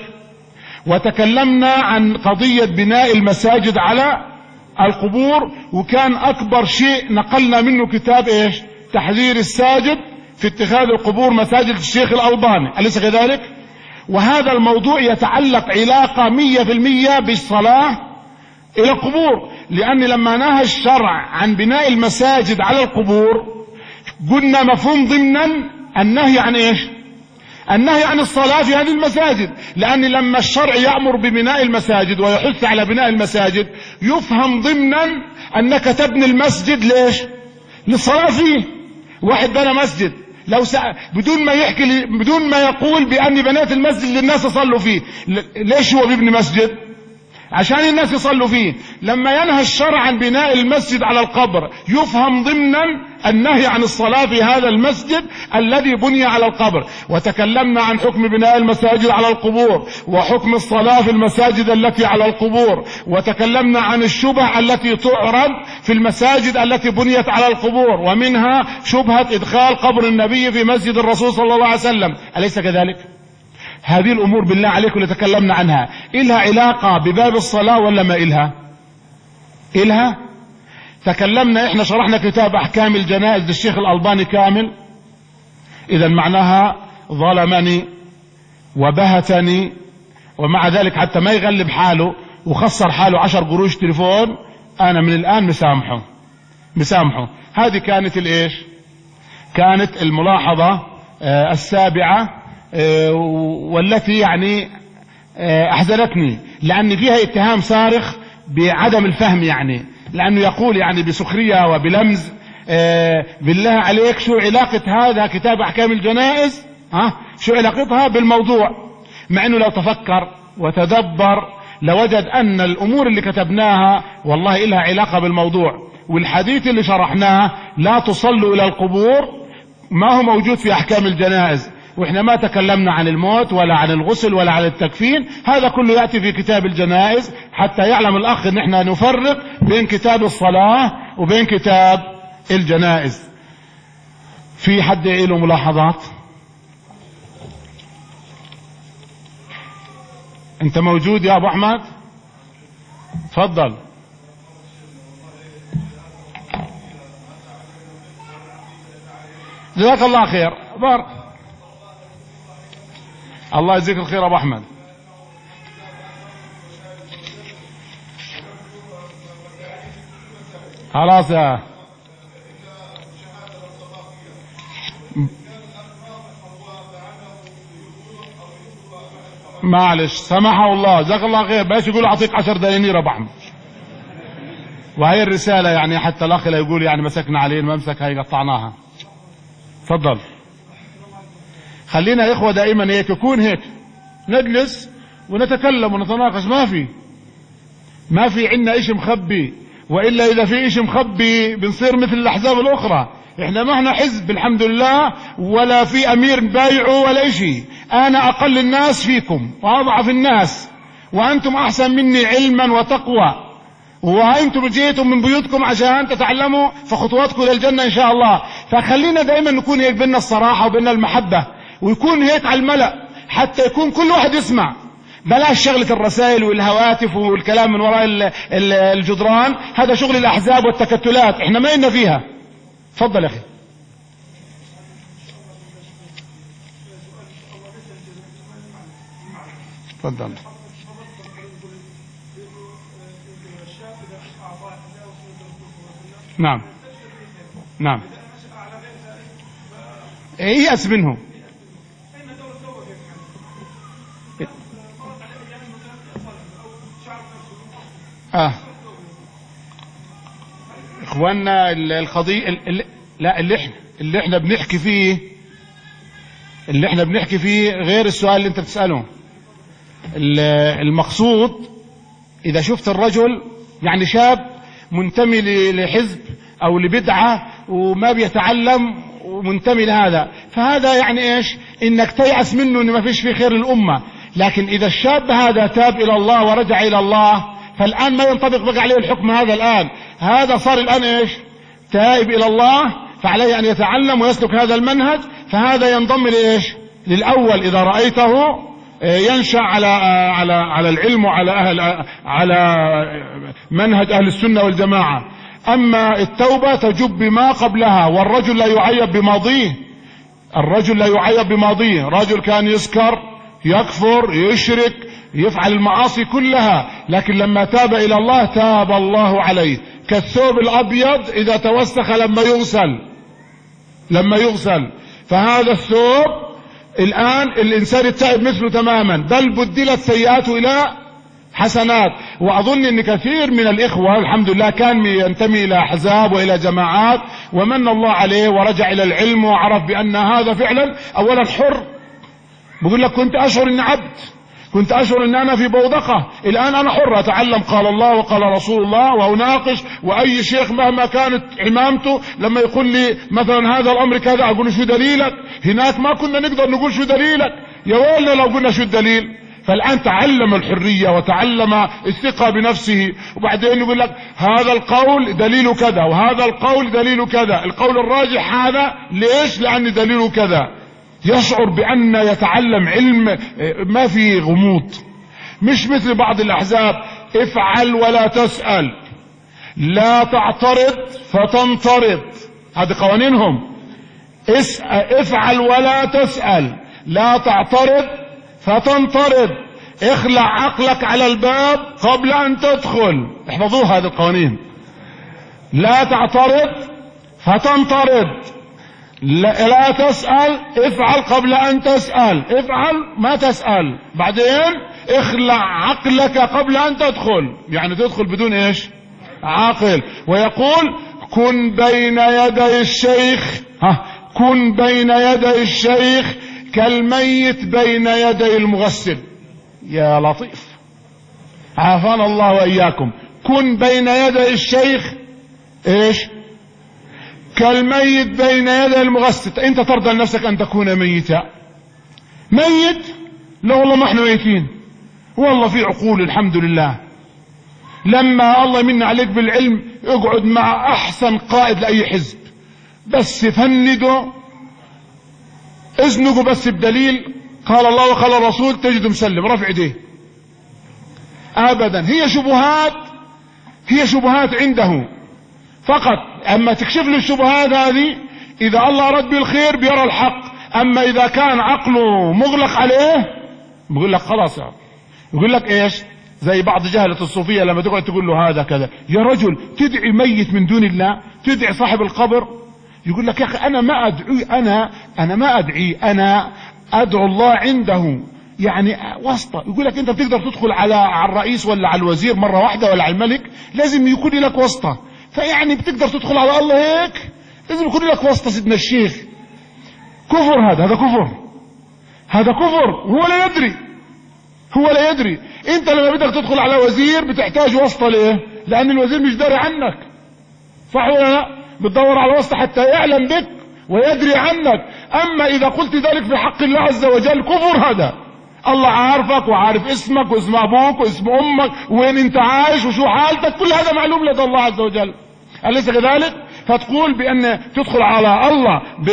وتكلمنا عن قضية بناء المساجد على القبور، وكان أكبر شيء نقلنا منه كتاب إيش؟ تحذير الساجد في اتخاذ القبور مساجد الشيخ الألباني، أليس كذلك؟ وهذا الموضوع يتعلق علاقة مية في المية بالصلاة إلى القبور، لأن لما نهى الشرع عن بناء المساجد على القبور قلنا مفهوم ضمنا النهي عن إيش؟ النهي عن الصلاة في هذه المساجد، لأن لما الشرع يأمر ببناء المساجد ويحث على بناء المساجد يفهم ضمنا أنك تبني المسجد ليش؟ للصلاة فيه. واحد بنى مسجد لو سأ... بدون ما يحكي بدون ما يقول بأني بنيت المسجد للناس يصلوا فيه، ليش هو بيبني مسجد؟ عشان الناس يصلوا فيه. لما ينهى الشرع عن بناء المسجد على القبر يفهم ضمنا النهي عن الصلاة في هذا المسجد الذي بني على القبر. وتكلمنا عن حكم بناء المساجد على القبور وحكم الصلاة في المساجد التي على القبور، وتكلمنا عن الشبه التي تعرض في المساجد التي بنيت على القبور، ومنها شبهة إدخال قبر النبي في مسجد الرسول صلى الله عليه وسلم، أليس كذلك؟ هذه الأمور بالله عليكم اللي تكلمنا عنها إلها علاقة بباب الصلاة ولا ما إلها؟ إلها. تكلمنا إحنا شرحنا كتاب أحكام الجنائز للشيخ الألباني كامل، إذا معناها ظلمني وبهتني، ومع ذلك حتى ما يغلب حاله وخسر حاله عشر قروش تليفون، أنا من الآن مسامحه مسامحه. هذه كانت الإيش؟ كانت الملاحظة آه السابعة آه والتي يعني آه أحزنتني، لأن فيها اتهام صارخ بعدم الفهم، يعني لأنه يقول يعني بسخرية وبلمز آه بالله عليك شو علاقة هذا كتاب أحكام الجنائز ها شو علاقتها بالموضوع؟ مع أنه لو تفكر وتدبر لوجد أن الأمور اللي كتبناها والله إلها علاقة بالموضوع. والحديث اللي شرحناه لا تصلوا إلى القبور ما هو موجود في أحكام الجنائز، وإحنا ما تكلمنا عن الموت ولا عن الغسل ولا عن التكفين، هذا كله يأتي في كتاب الجنائز حتى يعلم الأخ أن إحنا نفرق بين كتاب الصلاة وبين كتاب الجنائز. في حد له ملاحظات؟ أنت موجود يا أبو أحمد؟ تفضل. جزاك الله خير. بار الله يجزيك الخير أبو أحمد. خلاص يا معلش سمحه الله جزاك الله خير، باش يقول أعطيك عشر دنانير أبو أحمد. وهي الرسالة يعني حتى الأخ لا يقول يعني مسكنا عليه الممسك هاي قطعناها. تفضل. خلينا يا إخوة دائما هيك يكون هيك نجلس ونتكلم ونتناقش، ما في ما في عنا إشي مخبي، وإلا إذا في إشي مخبي بنصير مثل الأحزاب الأخرى. إحنا ما احنا حزب الحمد لله، ولا في أمير بايعه ولا إشي. أنا أقل الناس فيكم وأضعف الناس، وأنتم أحسن مني علما وتقوى، وأنتم جيتم من بيوتكم عشان تتعلموا فخطواتكم للجنة إن شاء الله. فخلينا دائما نكون هيك بيننا الصراحة وبيننا المحبة، ويكون هيك على الملأ حتى يكون كل واحد يسمع، بلاش شغلة الرسائل والهواتف والكلام من وراء الجدران، هذا شغل الأحزاب والتكتلات، احنا ما إلنا فيها. تفضل يا أخي. تفضل. نعم نعم ييأس منه. اه اخواننا القضية اللي لا اللي احنا اللي احنا بنحكي فيه اللي احنا بنحكي فيه غير السؤال اللي انت بتسأله. المقصود اذا شفت الرجل يعني شاب منتمي لحزب او لبدعة وما بيتعلم ومنتمي لهذا، فهذا يعني ايش؟ انك تيأس منه ان ما فيش فيه خير للأمة. لكن اذا الشاب هذا تاب الى الله ورجع الى الله، فالان ما ينطبق بقى عليه الحكم هذا. الان هذا صار الان ايش؟ تائب الى الله، فعليه ان يتعلم ويسلك هذا المنهج. فهذا ينضم لايش؟ للاول اذا رأيته ينشأ على على على العلم وعلى اهل على منهج اهل السنة والجماعة. اما التوبة تجب ما قبلها، والرجل لا يعيب بماضيه. الرجل لا يعيب بماضيه. رجل كان يسكر، يكفر، يشرك، يفعل المعاصي كلها، لكن لما تاب الى الله تاب الله عليه. كالثوب الابيض اذا توسخ لما يغسل لما يغسل فهذا الثوب الان الانسان التائب مثله تماما، بل بدلت سيئاته الى حسنات. واظن ان كثير من الاخوة الحمد لله كان ينتمي الى احزاب والى جماعات، ومن الله عليه ورجع الى العلم وعرف بان هذا فعلا اولا حر. بقول لك كنت اشعر اني عبد، كنت اشعر ان انا في بوضقة، الان انا حر اتعلم قال الله وقال رسول الله واناقش، واي شيخ مهما كانت عمامته لما يقول لي مثلا هذا الامر كذا اقول شو دليلك؟ هناك ما كنا نقدر نقول شو دليلك، يا ويلنا لو قلنا شو الدليل. فالان تعلم الحرية وتعلم الثقة بنفسه، وبعدين يقول لك هذا القول دليله كذا وهذا القول دليله كذا، القول الراجح هذا ليش؟ لان دليله كذا. يشعر بأن يتعلم علم ما فيه غموض، مش مثل بعض الأحزاب افعل ولا تسأل، لا تعترض فتنطرد، هذه قوانينهم. افعل ولا تسأل، لا تعترض فتنطرد، اخلع عقلك على الباب قبل أن تدخل. احفظوها هذه القوانين. لا تعترض فتنطرد، لا, لا تسأل، افعل قبل ان تسأل، افعل ما تسأل، بعدين اخلع عقلك قبل ان تدخل، يعني تدخل بدون ايش؟ عاقل. ويقول كن بين يدي الشيخ، ها كن بين يدي الشيخ كالميت بين يدي المغسل. يا لطيف، عافانا الله واياكم. كن بين يدي الشيخ ايش؟ كالميت بين يدي المغسل. انت ترضى لنفسك ان تكون ميتا؟ ميت؟ لا والله ما احنا ميتين، والله في عقول الحمد لله. لما الله يمن عليك بالعلم اقعد مع احسن قائد لاي حزب، بس فنده ازنقه بس بدليل قال الله وقال الرسول، تجده مسلم رفع ايديه ابدا. هي شبهات، هي شبهات عنده فقط. اما تكشف له الشبهات هذه اذا الله اراد بالخير بيرى الحق. اما اذا كان عقله مغلق عليه بيقول لك خلاص يعني. يقول لك ايش؟ زي بعض جهلة الصوفية لما تقعد تقول له هذا كذا، يا رجل تدعي ميت من دون الله، تدعي صاحب القبر. يقول لك يا اخي انا ما ادعي، انا انا ما ادعي، انا ادعو الله عنده، يعني واسطة. يقول لك انت بتقدر تدخل على على الرئيس ولا على الوزير مرة واحدة ولا على الملك، لازم يكون لك واسطة. فيعني بتقدر تدخل على الله هيك، لازم يكون لك واسطة. سيدنا الشيخ كفر، هذا هذا كفر، هذا كفر، هو لا يدري، هو لا يدري. انت لما بدك تدخل على وزير بتحتاج واسطة. ليه؟ لان الوزير مش داري عنك، صح ولا لا؟ بتدور على واسطة حتى يعلم بك ويدري عنك. اما اذا قلت ذلك في حق الله عز وجل كفر. هذا الله عارفك وعارف اسمك واسم ابوك واسم امك وين انت عايش وشو حالتك، كل هذا معلوم لدى الله عز وجل، أليس كذلك؟ فتقول بأن تدخل على الله ب...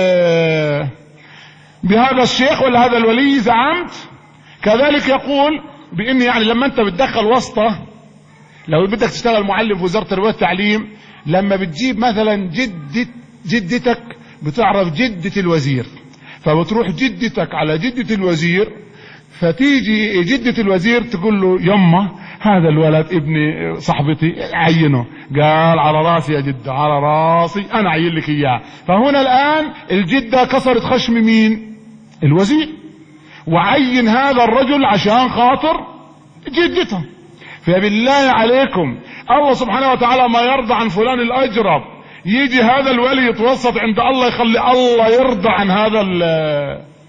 بهذا الشيخ ولا هذا الولي زعمت. كذلك يقول بأن يعني لما أنت بتدخل واسطة، لو بدك تشتغل معلم في وزارة التربية والتعليم، لما بتجيب مثلا جدة جدتك بتعرف جدة الوزير، فبتروح جدتك على جدة الوزير، فتيجي جدة الوزير تقول له يما هذا الولد ابن صاحبتي عينه، قال على راسي يا جدة، على راسي انا عين لك اياه. فهنا الان الجدة كسرت خشم مين؟ الوزير، وعين هذا الرجل عشان خاطر جدته. فبالله عليكم الله سبحانه وتعالى ما يرضى عن فلان الاجرب، يجي هذا الولي يتوسط عند الله يخلي الله يرضى عن هذا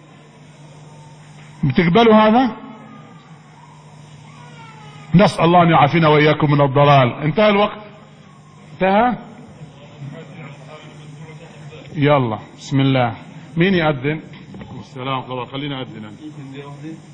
بتقبلوا هذا؟ نسأل الله أن يعافينا وإياكم من الضلال. انتهى الوقت، انتهى. يلا بسم الله. مين يأذن؟ السلام. خلينا أذن.